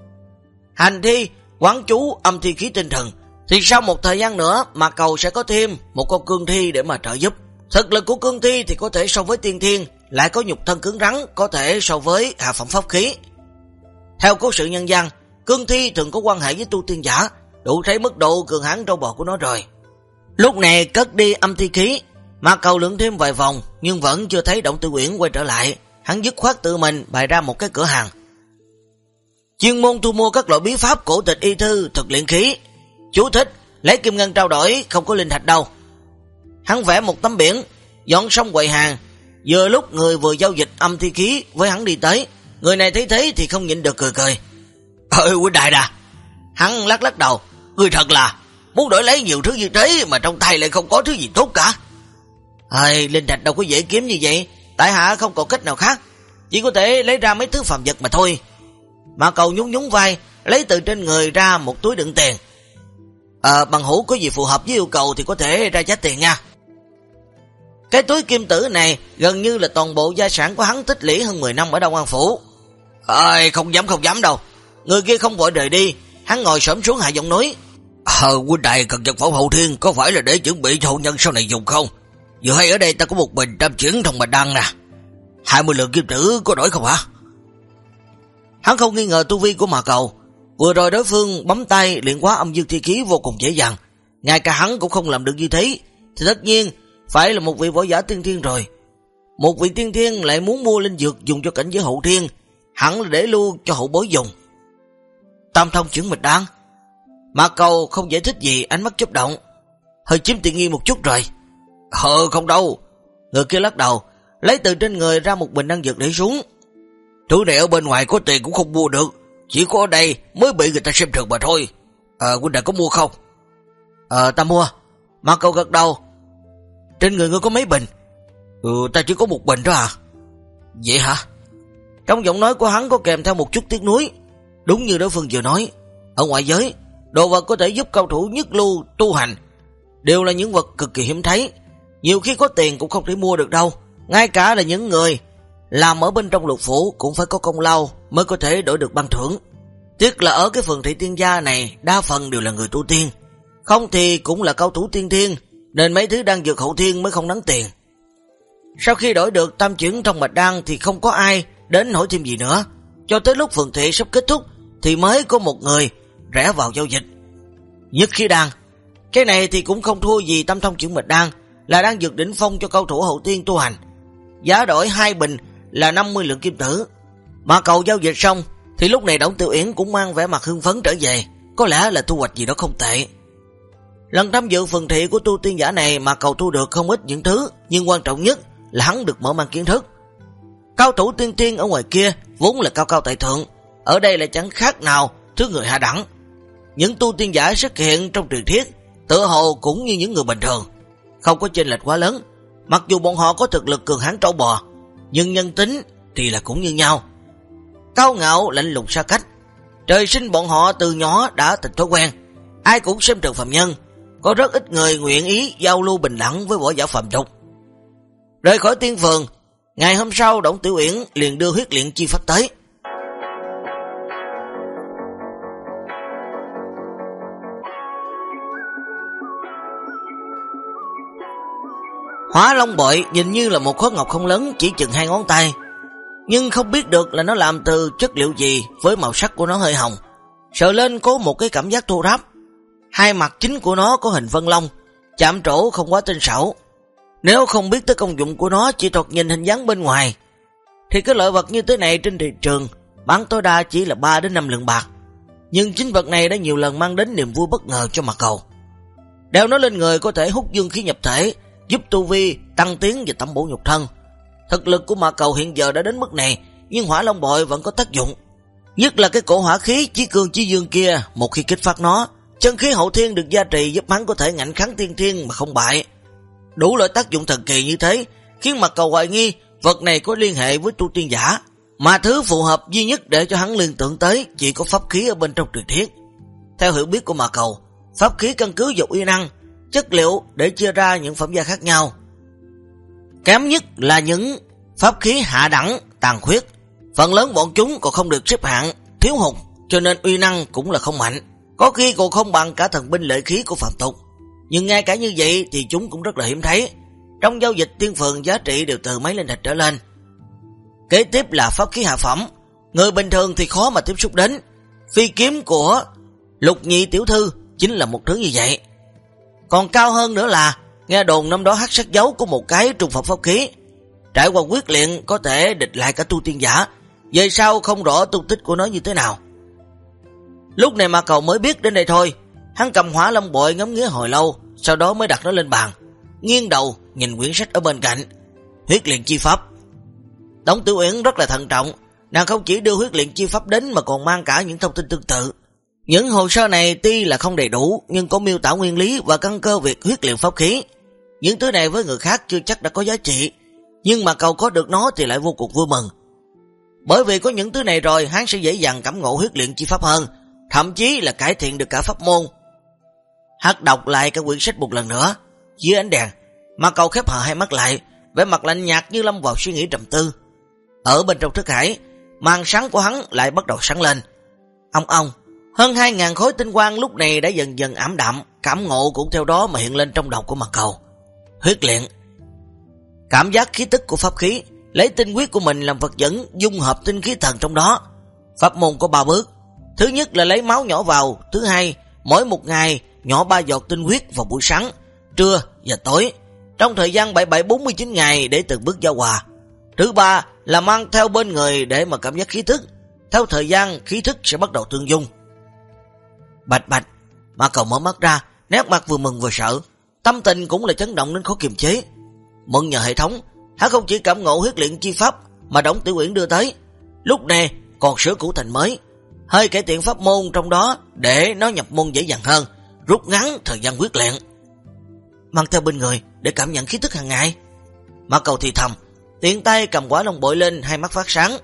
Hành thi quán chú âm thi khí tinh thần, thì sau một thời gian nữa Mạc Cầu sẽ có thêm một con cương thi để mà trợ giúp. Thực lực của cương thi thì có thể so với tiên thiên, lại có nhục thân cứng rắn, có thể so với hạ phẩm pháp khí. Theo cố sự nhân gian, cương thi thường có quan hệ với tu tiên giả, đủ thấy mức độ cường hãn trâu bò của nó rồi. Lúc này cất đi âm thi khí, Mạc Cầu lượn thêm vài vòng nhưng vẫn chưa thấy Đổng Tiểu Uyển quay trở lại. Hắn dứt khoát tự mình bày ra một cái cửa hàng, chuyên môn thu mua các loại bí pháp, cổ tịch, y thư, thực luyện khí. Chú thích: lấy kim ngân trao đổi, không có linh thạch đâu. Hắn vẽ một tấm biển, dọn xong quầy hàng. Vừa lúc người vừa giao dịch âm thi khí với hắn đi tới, người này thấy thế thì không nhịn được cười cười. Huynh đại đà. Hắn lắc đầu. Ngươi thật là muốn đổi lấy nhiều thứ như thế mà trong tay lại không có thứ gì tốt cả. Linh thạch đâu có dễ kiếm như vậy, tại hạ không còn cách nào khác, chỉ có thể lấy ra mấy thứ phàm vật mà thôi. Mạc Cầu nhún vai, lấy từ trên người ra một túi đựng tiền. Bằng hữu có gì phù hợp với yêu cầu thì có thể ra giá tiền nha. Cái túi kim tử này gần như là toàn bộ gia sản của hắn tích lũy hơn 10 năm ở Đông An Phủ. Không dám đâu. Người kia không vội rời đi, hắn ngồi xổm xuống hạ giọng nói. Huynh đại cần vật phẩm hậu thiên, có phải là để chuẩn bị cho hậu nhân sau này dùng không? Vừa hay ở đây ta có một bình trăm chuyển thông bạch đăng nè, 20 lượng kim tử có đổi không hả? Hắn không nghi ngờ tu vi của Mạc Cầu. Vừa rồi đối phương bấm tay luyện hóa âm dương thi khí vô cùng dễ dàng, ngay cả hắn cũng không làm được như thế, thì tất nhiên phải là một vị võ giả tiên thiên rồi. Một vị tiên thiên lại muốn mua linh dược dùng cho cảnh giới hậu thiên, hẳn là để lưu cho hậu bối dùng. Tam thông chuyển mịch đan. Mạc Cầu không giải thích gì, ánh mắt chớp động. Hơi chiếm tiện nghi một chút rồi. Không đâu. Người kia lắc đầu, lấy từ trên người ra một bình đan dược để xuống. Thứ này ở bên ngoài có tiền cũng không mua được, chỉ có ở đây mới bị người ta xem thường mà thôi. Huynh đại có mua không? Ta mua. Mạc Cầu gật đầu. Trên người ngươi có mấy bình? Ta chỉ có một bình đó à? Vậy hả? Trong giọng nói của hắn có kèm theo một chút tiếc nuối. Đúng như đối phương vừa nói, ở ngoại giới, đồ vật có thể giúp cao thủ nhất lưu tu hành đều là những vật cực kỳ hiếm thấy, nhiều khi có tiền cũng không thể mua được đâu. Ngay cả là những người làm ở bên trong lục phủ cũng phải có công lao mới có thể đổi được ban thưởng. Tiếc là ở cái phường thị tiên gia này đa phần đều là người tu tiên, không thì cũng là cao thủ tiên thiên, nên mấy thứ đan dược hậu thiên mới không đáng tiền. Sau khi đổi được tam chuyển thông mạch đan thì không có ai đến hỏi thêm gì nữa, cho tới lúc phường thị sắp kết thúc thì mới có một người rẽ vào giao dịch. Nhất khí đan. Cái này thì cũng không thua gì Tâm Thông Chuyển Mịch Đan, là đang dược đỉnh phong cho cao thủ hậu tiên tu hành. Giá đổi 2 bình là 50 lượng kim tử. Mà cầu giao dịch xong thì lúc này Đổng Tiểu Uyển cũng mang vẻ mặt hưng phấn trở về, có lẽ là thu hoạch gì đó không tệ. Lần tham dự phần thị của tu tiên giả này mà cầu thu được không ít những thứ, nhưng quan trọng nhất là hắn được mở mang kiến thức. Cao thủ tiên tiên ở ngoài kia vốn là cao cao tại thượng, ở đây lại chẳng khác nào thứ người hạ đẳng. Những tu tiên giả xuất hiện trong truyền thuyết tựa hồ cũng như những người bình thường, không có chênh lệch quá lớn. Mặc dù bọn họ có thực lực cường hãn trâu bò, nhưng nhân tính thì là cũng như nhau, cao ngạo lạnh lùng xa cách. Trời sinh bọn họ từ nhỏ đã thành thói quen, ai cũng xem thường phàm nhân, có rất ít người nguyện ý giao lưu bình đẳng với võ giả phàm tục. Rời khỏi tiên phường, ngày hôm sau Đổng Tiểu Uyển liền đưa huyết luyện chi pháp tới. Hỏa Long Bội nhìn như là một khối ngọc không lớn, chỉ chừng 2 ngón tay, nhưng không biết được là nó làm từ chất liệu gì, với màu sắc của nó hơi hồng, sờ lên có một cái cảm giác thô ráp. Hai mặt chính của nó có hình vân long, chạm trổ không quá tinh xảo. Nếu không biết tới công dụng của nó, chỉ thoạt nhìn hình dáng bên ngoài, thì cái loại vật như thế này trên thị trường bán tối đa chỉ là 3 đến 5 lượng bạc. Nhưng chính vật này đã nhiều lần mang đến niềm vui bất ngờ cho Mạc Cầu. Đeo nó lên người có thể hút dương khí nhập thể, giúp tu vi tăng tiến và tẩm bổ nhục thân. Thực lực của Mạc Cầu hiện giờ đã đến mức này, nhưng Hỏa Long Bội vẫn có tác dụng. Nhất là cái cổ hỏa khí chí cương chí dương kia, một khi kích phát nó, chân khí hậu thiên được gia trì giúp hắn có thể ngạnh kháng tiên thiên mà không bại. Đủ loại tác dụng thần kỳ như thế khiến Mạc Cầu hoài nghi vật này có liên hệ với tu tiên giả, mà thứ phù hợp duy nhất để cho hắn liên tưởng tới chỉ có pháp khí ở bên trong truyền thuyết. Theo hiểu biết của Mạc Cầu, pháp khí căn cứ vào uy năng, chất liệu để chia ra những phẩm gia khác nhau. Kém nhất là những pháp khí hạ đẳng tàn khuyết, phần lớn bọn chúng còn không được xếp hạng thiếu hụt, cho nên uy năng cũng là không mạnh, có khi còn không bằng cả thần binh lợi khí của phàm tục. Nhưng ngay cả như vậy thì chúng cũng rất là hiếm thấy. Trong giao dịch tiên phường giá trị đều từ mấy linh thạch trở lên. Kế tiếp là pháp khí hạ phẩm, người bình thường thì khó mà tiếp xúc đến. Phi kiếm của Lục Nhị tiểu thư chính là một thứ như vậy. Còn cao hơn nữa là nghe đồn năm đó hắc sắc dấu của một cái trung phẩm pháp khí, trải qua quyết luyện có thể địch lại cả tu tiên giả. Về sau không rõ tung tích của nó như thế nào. Lúc này Mạc Cầu mới biết đến đây thôi. Hắn cầm Hỏa Long Bội ngắm nghía hồi lâu, sau đó mới đặt nó lên bàn, nghiêng đầu nhìn quyển sách ở bên cạnh. Huyết luyện chi pháp. Đổng Tiểu Uyển rất là thận trọng, nàng không chỉ đưa huyết luyện chi pháp đến mà còn mang cả những thông tin tương tự. Những hồ sơ này tuy là không đầy đủ, nhưng có miêu tả nguyên lý và căn cơ việc huyết luyện pháp khí. Những thứ này với người khác chưa chắc đã có giá trị, nhưng mà Cầu có được nó thì lại vô cùng vui mừng. Bởi vì có những thứ này rồi, hắn sẽ dễ dàng cảm ngộ huyết luyện chi pháp hơn, thậm chí là cải thiện được cả pháp môn. Hắn đọc lại cái quyển sách một lần nữa, dưới ánh đèn, mà Cầu khép hờ hai mắt lại, vẻ mặt lạnh nhạt như lâm vào suy nghĩ trầm tư. Ở bên trong thức hải, màn sáng của hắn lại bắt đầu sáng lên. Ông, hơn 2.000 khối tinh quang lúc này đã dần dần ảm đạm, cảm ngộ cũng theo đó mà hiện lên trong đầu của Mạc Cầu. Huyết luyện, cảm giác khí tức của pháp khí, lấy tinh huyết của mình làm vật dẫn, dung hợp tinh khí thần trong đó. Pháp môn có 3 bước. Thứ nhất là lấy máu nhỏ vào, thứ hai, mỗi một ngày nhỏ 3 giọt tinh huyết vào buổi sáng, trưa và tối, trong thời gian 77-49 ngày để từng bước giao hòa. Thứ ba là mang theo bên người để mà cảm giác khí thức. Theo thời gian, khí thức sẽ bắt đầu tương dung. Bạch bạch, Mạc Cầu mở mắt ra, nét mặt vừa mừng vừa sợ, tâm tình cũng là chấn động nên khó kiềm chế. Mừng nhờ hệ thống, hắn không chỉ cảm ngộ huyết luyện chi pháp mà Đổng Tiểu Uyển đưa tới, lúc này còn sửa cũ thành mới, hơi cải thiện pháp môn trong đó để nó nhập môn dễ dàng hơn, rút ngắn thời gian huyết luyện. Mang theo bên người để cảm nhận khí tức hàng ngày. Mạc Cầu thì thầm, tiện tay cầm Hỏa Long Bội lên, hai mắt phát sáng.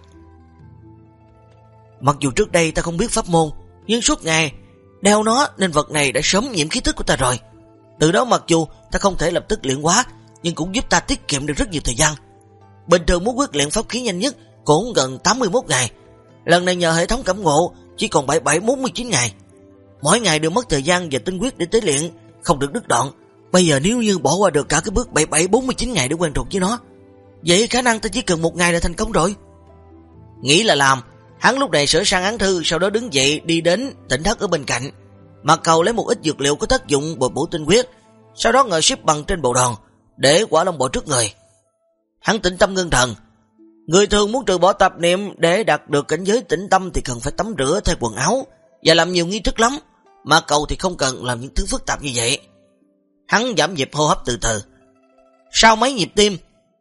Mặc dù trước đây ta không biết pháp môn, nhưng suốt ngày đeo nó nên vật này đã sớm nhiễm khí tức của ta rồi. Từ đó mặc dù ta không thể lập tức luyện hóa, nhưng cũng giúp ta tiết kiệm được rất nhiều thời gian. Bình thường muốn quyết luyện pháp khí nhanh nhất cũng gần 81 ngày. Lần này nhờ hệ thống cảm ngộ chỉ còn 77-49 ngày. Mỗi ngày đều mất thời gian và tinh huyết để tế luyện, không được đứt đoạn. Bây giờ nếu như bỏ qua được cả cái bước 77-49 ngày để quen thuộc với nó, vậy khả năng ta chỉ cần 1 ngày là thành công rồi. Nghĩ là làm, hắn lúc này sửa sang án thư, sau đó đứng dậy đi đến tỉnh thất ở bên cạnh. Mạc Cầu lấy một ít dược liệu có tác dụng bồi bổ tinh huyết, sau đó ngồi xếp bằng trên bộ đòn, để Quả Long Bội trước người. Hắn tĩnh tâm ngưng thần. Người thường muốn trừ bỏ tạp niệm để đạt được cảnh giới tĩnh tâm thì cần phải tắm rửa, thay quần áo và làm nhiều nghi thức lắm. Mạc Cầu thì không cần làm những thứ phức tạp như vậy. Hắn giảm nhịp hô hấp từ từ. Sau mấy nhịp tim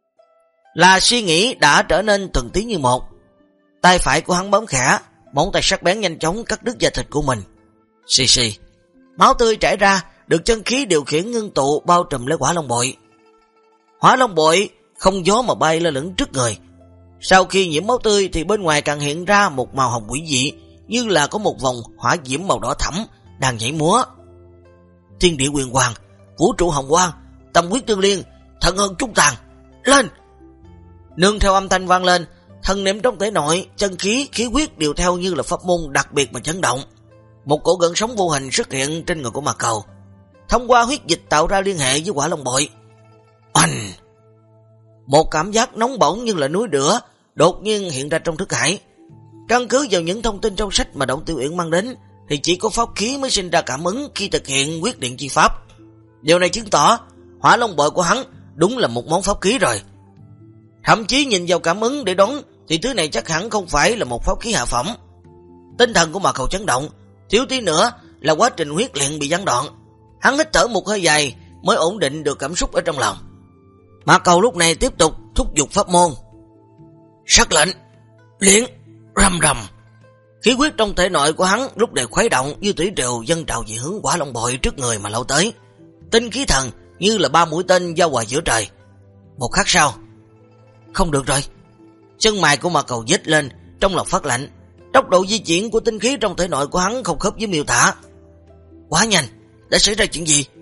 là suy nghĩ đã trở nên thuần tí như một. Tay phải của hắn bấm khẽ, móng tay sắc bén nhanh chóng cắt đứt da thịt của mình. Xì xì, máu tươi chảy ra, được chân khí điều khiển ngưng tụ bao trùm lấy Hỏa Long Bội. Hỏa Long Bội không gió mà bay lơ lửng trước người. Sau khi nhiễm máu tươi thì bên ngoài càng hiện ra một màu hồng quỷ dị, như là có một vòng hỏa diễm màu đỏ thẫm đang nhảy múa. Thiên địa quyền hoàng, vũ trụ hồng quang, tâm quyết tương liên, thần hồn trung tàn, lên! Nương theo âm thanh vang lên, thần niệm trong thể nội, chân khí, khí huyết đều theo như là pháp môn đặc biệt mà chấn động. Một cổ gợn sóng vô hình xuất hiện trên người của Mạc Cầu, thông qua huyết dịch tạo ra liên hệ với Hỏa Long Bội. Oanh! Một cảm giác nóng bỏng như là núi lửa đột nhiên hiện ra trong thức hải. Căn cứ vào những thông tin trong sách mà Động Tiểu Uyển mang đến thì chỉ có pháp khí mới sinh ra cảm ứng khi thực hiện quyết định chi pháp. Điều này chứng tỏ Hỏa Long Bội của hắn đúng là một món pháp khí rồi. Thậm chí nhìn vào cảm ứng để đoán thì thứ này chắc hẳn không phải là một pháp khí hạ phẩm. Tinh thần của Mạc Cầu chấn động, thiếu tí nữa là quá trình huyết luyện bị gián đoạn. Hắn hít thở một hơi dài mới ổn định được cảm xúc ở trong lòng. Mạc Cầu lúc này tiếp tục thúc giục pháp môn. Sắc lệnh, luyện, rầm rầm. Khí huyết trong thể nội của hắn lúc này khuấy động như thủy triều dâng trào về hướng Hỏa Long Bội trước người mà lao tới. Tinh khí thần như là 3 mũi tên giao hòa giữa trời. Một khắc sau, không được rồi. Chân mày của Mạc Cầu nhếch lên, trong lòng phát lạnh. Tốc độ di chuyển của tinh khí trong thể nội của hắn không khớp với miêu tả. Quá nhanh, đã xảy ra chuyện gì?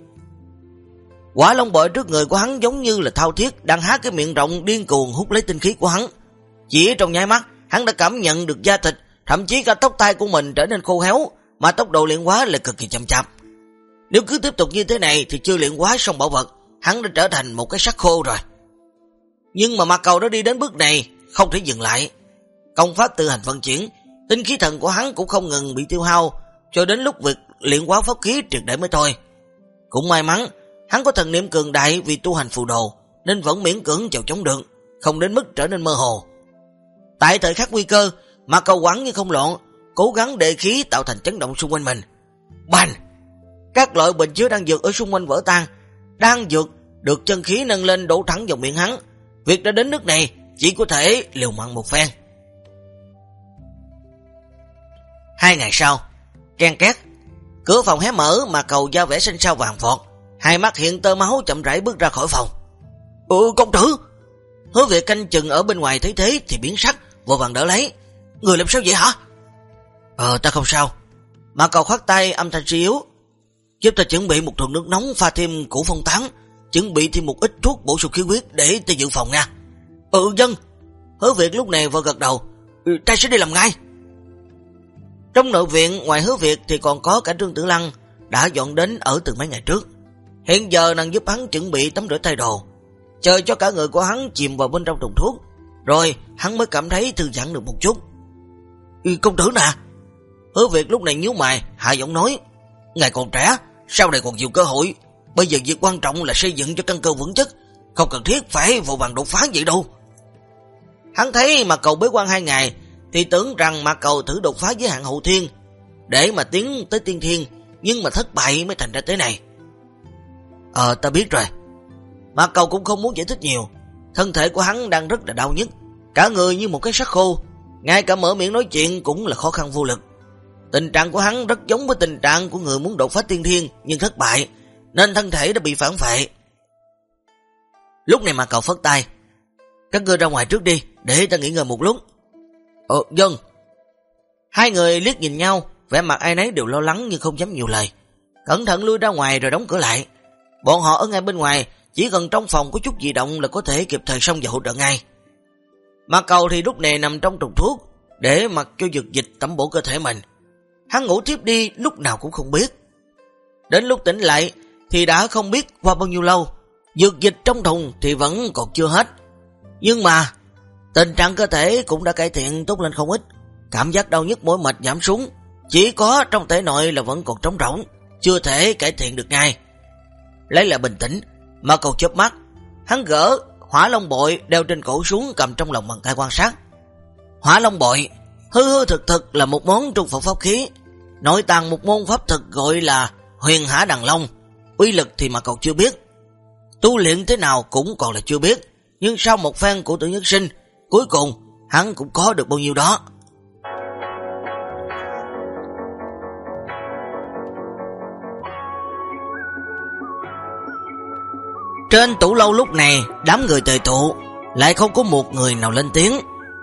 Hỏa Long Bội trước người của hắn giống như là thao thiết đang há cái miệng rộng điên cuồng hút lấy tinh khí của hắn. Chỉ trong nháy mắt, hắn đã cảm nhận được da thịt, thậm chí cả tóc tai của mình trở nên khô héo, mà tốc độ luyện hóa lại cực kỳ chậm chạp. Nếu cứ tiếp tục như thế này thì chưa luyện hóa xong bảo vật, hắn đã trở thành một cái xác khô rồi. Nhưng mà Mạc Cầu đã đi đến bước này, không thể dừng lại. Công pháp tự hành vận chuyển, tinh khí thần của hắn cũng không ngừng bị tiêu hao, cho đến lúc việc luyện hóa pháp khí triệt để mới thôi. Cũng may mắn, hắn có thần niệm cường đại vì tu hành phù đồ, nên vẫn miễn cưỡng chào chống được, không đến mức trở nên mơ hồ. Tại thời khắc nguy cơ, Mạc Cầu quẳng như không loạn, cố gắng đệ khí tạo thành chấn động xung quanh mình. Bành! Các loại bình chứa đan dược ở xung quanh vỡ tan, đan dược được chân khí nâng lên đổ thẳng vào miệng hắn. Việc đã đến nước này chỉ có thể liều mạng một phen. 2 ngày sau, keng két, cửa phòng hé mở, Mạc Cầu da vẻ xanh xao vàng vọt, hai mắt hiện tơ máu chậm rãi bước ra khỏi phòng. Công tử! Hứa Việt canh chừng ở bên ngoài thấy thế thì biến sắc, vội vàng đỡ lấy. Người làm sao vậy hả? Ta không sao. Mạc Cầu khoát tay âm thanh suy yếu. Giúp ta chuẩn bị một thùng nước nóng pha thêm củ phong tán, chuẩn bị thêm một ít thuốc bổ sung khí huyết để ta dự phòng nha. Dân. Hứa Việt lúc này vừa gật đầu. Ta sẽ đi làm ngay. Trong nội viện ngoài Hứa Việt thì còn có cả Trương Tử Lăng đã dọn đến ở từ mấy ngày trước. Hiện giờ nàng giúp hắn chuẩn bị tắm rửa thay đồ, chờ cho cả người của hắn chìm vào bên trong thùng thuốc, rồi hắn mới cảm thấy thư giãn được một chút. Công tử nè. Hứa Việt lúc này nhíu mày, hạ giọng nói. Ngài còn trẻ, sau này còn nhiều cơ hội. Bây giờ việc quan trọng là xây dựng cho căn cơ vững chắc, không cần thiết phải vội vàng đột phá vậy đâu. Hắn thấy Mạc Cầu bế quan 2 ngày thì tưởng rằng Mạc Cầu thử đột phá giới hạn hậu thiên để mà tiến tới tiên thiên, nhưng mà thất bại mới thành ra thế này. Ta biết rồi. Mạc Cầu cũng không muốn giải thích nhiều. Thân thể của hắn đang rất là đau nhức, cả người như một cái xác khô, ngay cả mở miệng nói chuyện cũng là khó khăn vô lực. Tình trạng của hắn rất giống với tình trạng của người muốn đột phá tiên thiên nhưng thất bại, nên thân thể đã bị phản phệ. Lúc này Mạc Cầu phất tay. Các ngươi ra ngoài trước đi, để ta nghỉ ngơi một lúc. Dân. Hai người liếc nhìn nhau, vẻ mặt ai nấy đều lo lắng nhưng không dám nhiều lời. Cẩn thận lui ra ngoài rồi đóng cửa lại. Bọn họ ở ngay bên ngoài, chỉ cần trong phòng có chút dị động là có thể kịp thời xông vào hỗ trợ ngay. Mạc Cầu thì lúc này nằm trong thùng thuốc, để mặc cho dược dịch tẩm bổ cơ thể mình. Hắn ngủ tiếp đi lúc nào cũng không biết. Đến lúc tỉnh lại thì đã không biết qua bao nhiêu lâu. Dược dịch trong thùng thì vẫn còn chưa hết, nhưng mà tình trạng cơ thể cũng đã cải thiện tốt lên không ít. Cảm giác đau nhức mỏi mệt giảm xuống, chỉ có trong thể nội là vẫn còn trống rỗng, chưa thể cải thiện được ngay. Lấy lại bình tĩnh, Mạc Cầu chớp mắt, hắn gỡ Hỏa Long Bội đeo trên cổ xuống, cầm trong lòng bàn tay quan sát. Hỏa Long Bội hư hư thực thực là một món trung phẩm pháp khí, nội tàng một môn pháp thực gọi là Huyền Hả Đằng Long. Uy lực thì Mạc Cầu chưa biết, tu luyện thế nào cũng còn là chưa biết, nhưng sau một phen của Tử Nhất Sinh, cuối cùng hắn cũng có được bao nhiêu đó. Trên tủ lâu lúc này, đám người tề tụ, lại không có một người nào lên tiếng.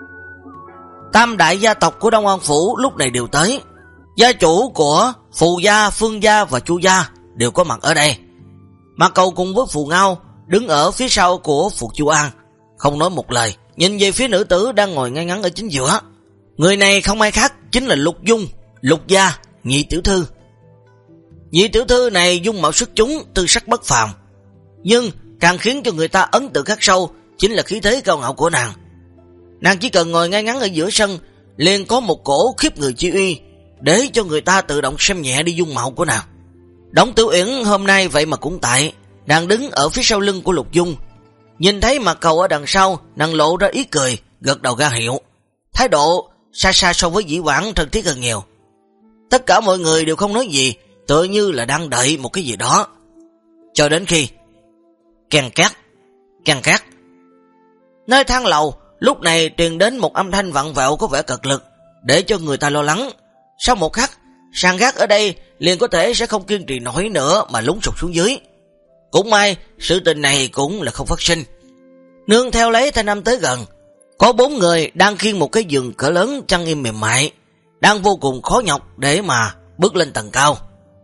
Tam đại gia tộc của Đông An Phủ lúc này đều tới. Gia chủ của Phù gia, Phương gia và Chu gia đều có mặt ở đây. Mạc Cầu cùng với Phù Ngao đứng ở phía sau của Phù Chu An, không nói một lời, nhìn về phía nữ tử đang ngồi ngay ngắn ở chính giữa. Người này không ai khác chính là Lục Dung, Lục gia, nhị tiểu thư. Nhị tiểu thư này dung mạo xuất chúng, tư sắc bất phàm, nhưng càng khiến cho người ta ấn tượng khắc sâu chính là khí thế cao ngạo của nàng. Nàng chỉ cần ngồi ngay ngắn ở giữa sân, liền có một cổ khiếp người chi uy, để cho người ta tự động xem nhẹ đi dung mạo của nàng. Đổng Tiểu Uyển hôm nay vậy mà cũng tại, nàng đứng ở phía sau lưng của Lục Dung. Nhìn thấy Mạc Cầu ở đằng sau, nàng lộ ra ý cười, gật đầu ra hiệu. Thái độ xa xa so với dĩ vãng thân thiết hơn nhiều. Tất cả mọi người đều không nói gì, tựa như là đang đợi một cái gì đó. Cho đến khi keng két. Nơi thang lầu lúc này truyền đến một âm thanh vặn vẹo có vẻ cật lực, để cho người ta lo lắng. Sau một khắc, sàn gác ở đây liền có thể sẽ không kiên trì nổi nữa mà lún sụt xuống dưới. Cũng may sự tình này cũng là không phát sinh. Nương theo lấy thanh âm tới gần, có 4 người đang khiêng một cái giường cỡ lớn chăn im mềm mại, đang vô cùng khó nhọc để mà bước lên tầng cao.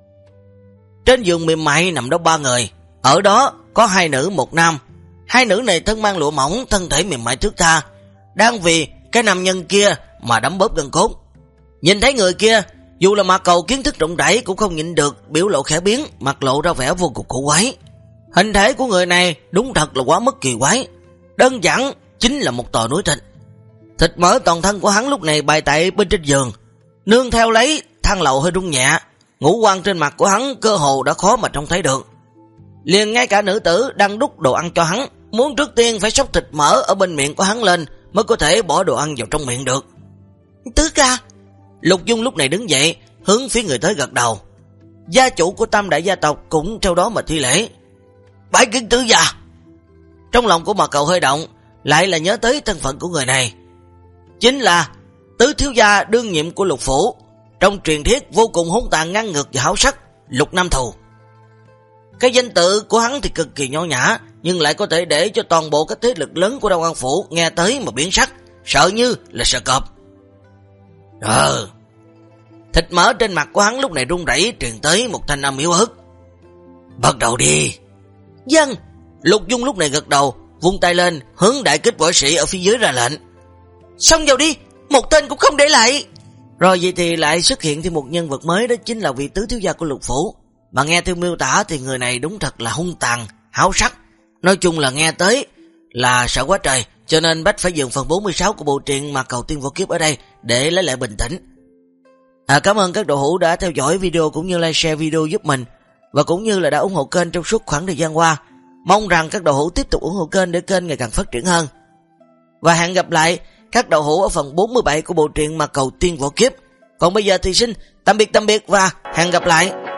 Trên giường mềm mại nằm đó 3 người, ở đó có 2 nữ 1 nam. 2 nữ này thân mang lụa mỏng, thân thể mềm mại thướt tha, đang vì cái nam nhân kia mà đấm bóp gân cốt. Nhìn thấy người kia, dù là Mạc Cầu kiến thức rộng rãi cũng không nhịn được biểu lộ khẽ biến, mặt lộ ra vẻ vô cùng cổ quái. Hình thể của người này đúng thật là quá mức kỳ quái, đơn giản chính là một tòa núi thịt. Thịt mỡ toàn thân của hắn lúc này bày tại bên trên giường, nương theo lấy thang lầu hơi rung nhẹ, ngũ quan trên mặt của hắn cơ hồ đã khó mà trông thấy được. Liền ngay cả nữ tử đang đút đồ ăn cho hắn, muốn trước tiên phải xóc thịt mỡ ở bên miệng của hắn lên mới có thể bỏ đồ ăn vào trong miệng được. Tứ ca. Lục Dung lúc này đứng dậy, hướng phía người tới gật đầu. Gia chủ của Tam đại gia tộc cũng theo đó mà thi lễ. Bái kiến tứ gia. Trong lòng của Mạc Cầu hơi động, lại là nhớ tới thân phận của người này, chính là tứ thiếu gia đương nhiệm của Lục phủ, trong truyền thuyết vô cùng hung tàn ngang ngược và háo sắc, Lục Nam Thù. Cái danh tự của hắn thì cực kỳ nho nhã, nhưng lại có thể để cho toàn bộ các thế lực lớn của Đông An Phủ nghe tới mà biến sắc, sợ như là sợ cọp. Thịt mỡ trên mặt của hắn lúc này run rẩy, truyền tới một thanh âm yếu ớt. Bắt đầu đi. Dân. Lục Dung lúc này gật đầu, vung tay lên hướng đại kích võ sĩ ở phía dưới ra lệnh. Xông vào đi, một tên cũng không để lại. Rồi vậy thì lại xuất hiện thêm một nhân vật mới, đó chính là vị tứ thiếu gia của Lục phủ. Mà nghe theo miêu tả thì người này đúng thật là hung tàn, háo sắc. Nói chung là nghe tới là sợ quá trời, cho nên Bách phải dừng phần 46 của bộ truyện Mạc Cầu Tiên Vô Kiếp ở đây để lấy lại bình tĩnh. Cảm ơn các đồ hữu đã theo dõi video cũng như like share video giúp mình, và cũng như là đã ủng hộ kênh trong suốt khoảng thời gian qua. Mong rằng các đồ hữu tiếp tục ủng hộ kênh để kênh ngày càng phát triển hơn. Và hẹn gặp lại các đồ hữu ở phần 47 của bộ truyện Mạc Cầu Tiên Vô Kiếp. Còn bây giờ thì xin tạm biệt và hẹn gặp lại.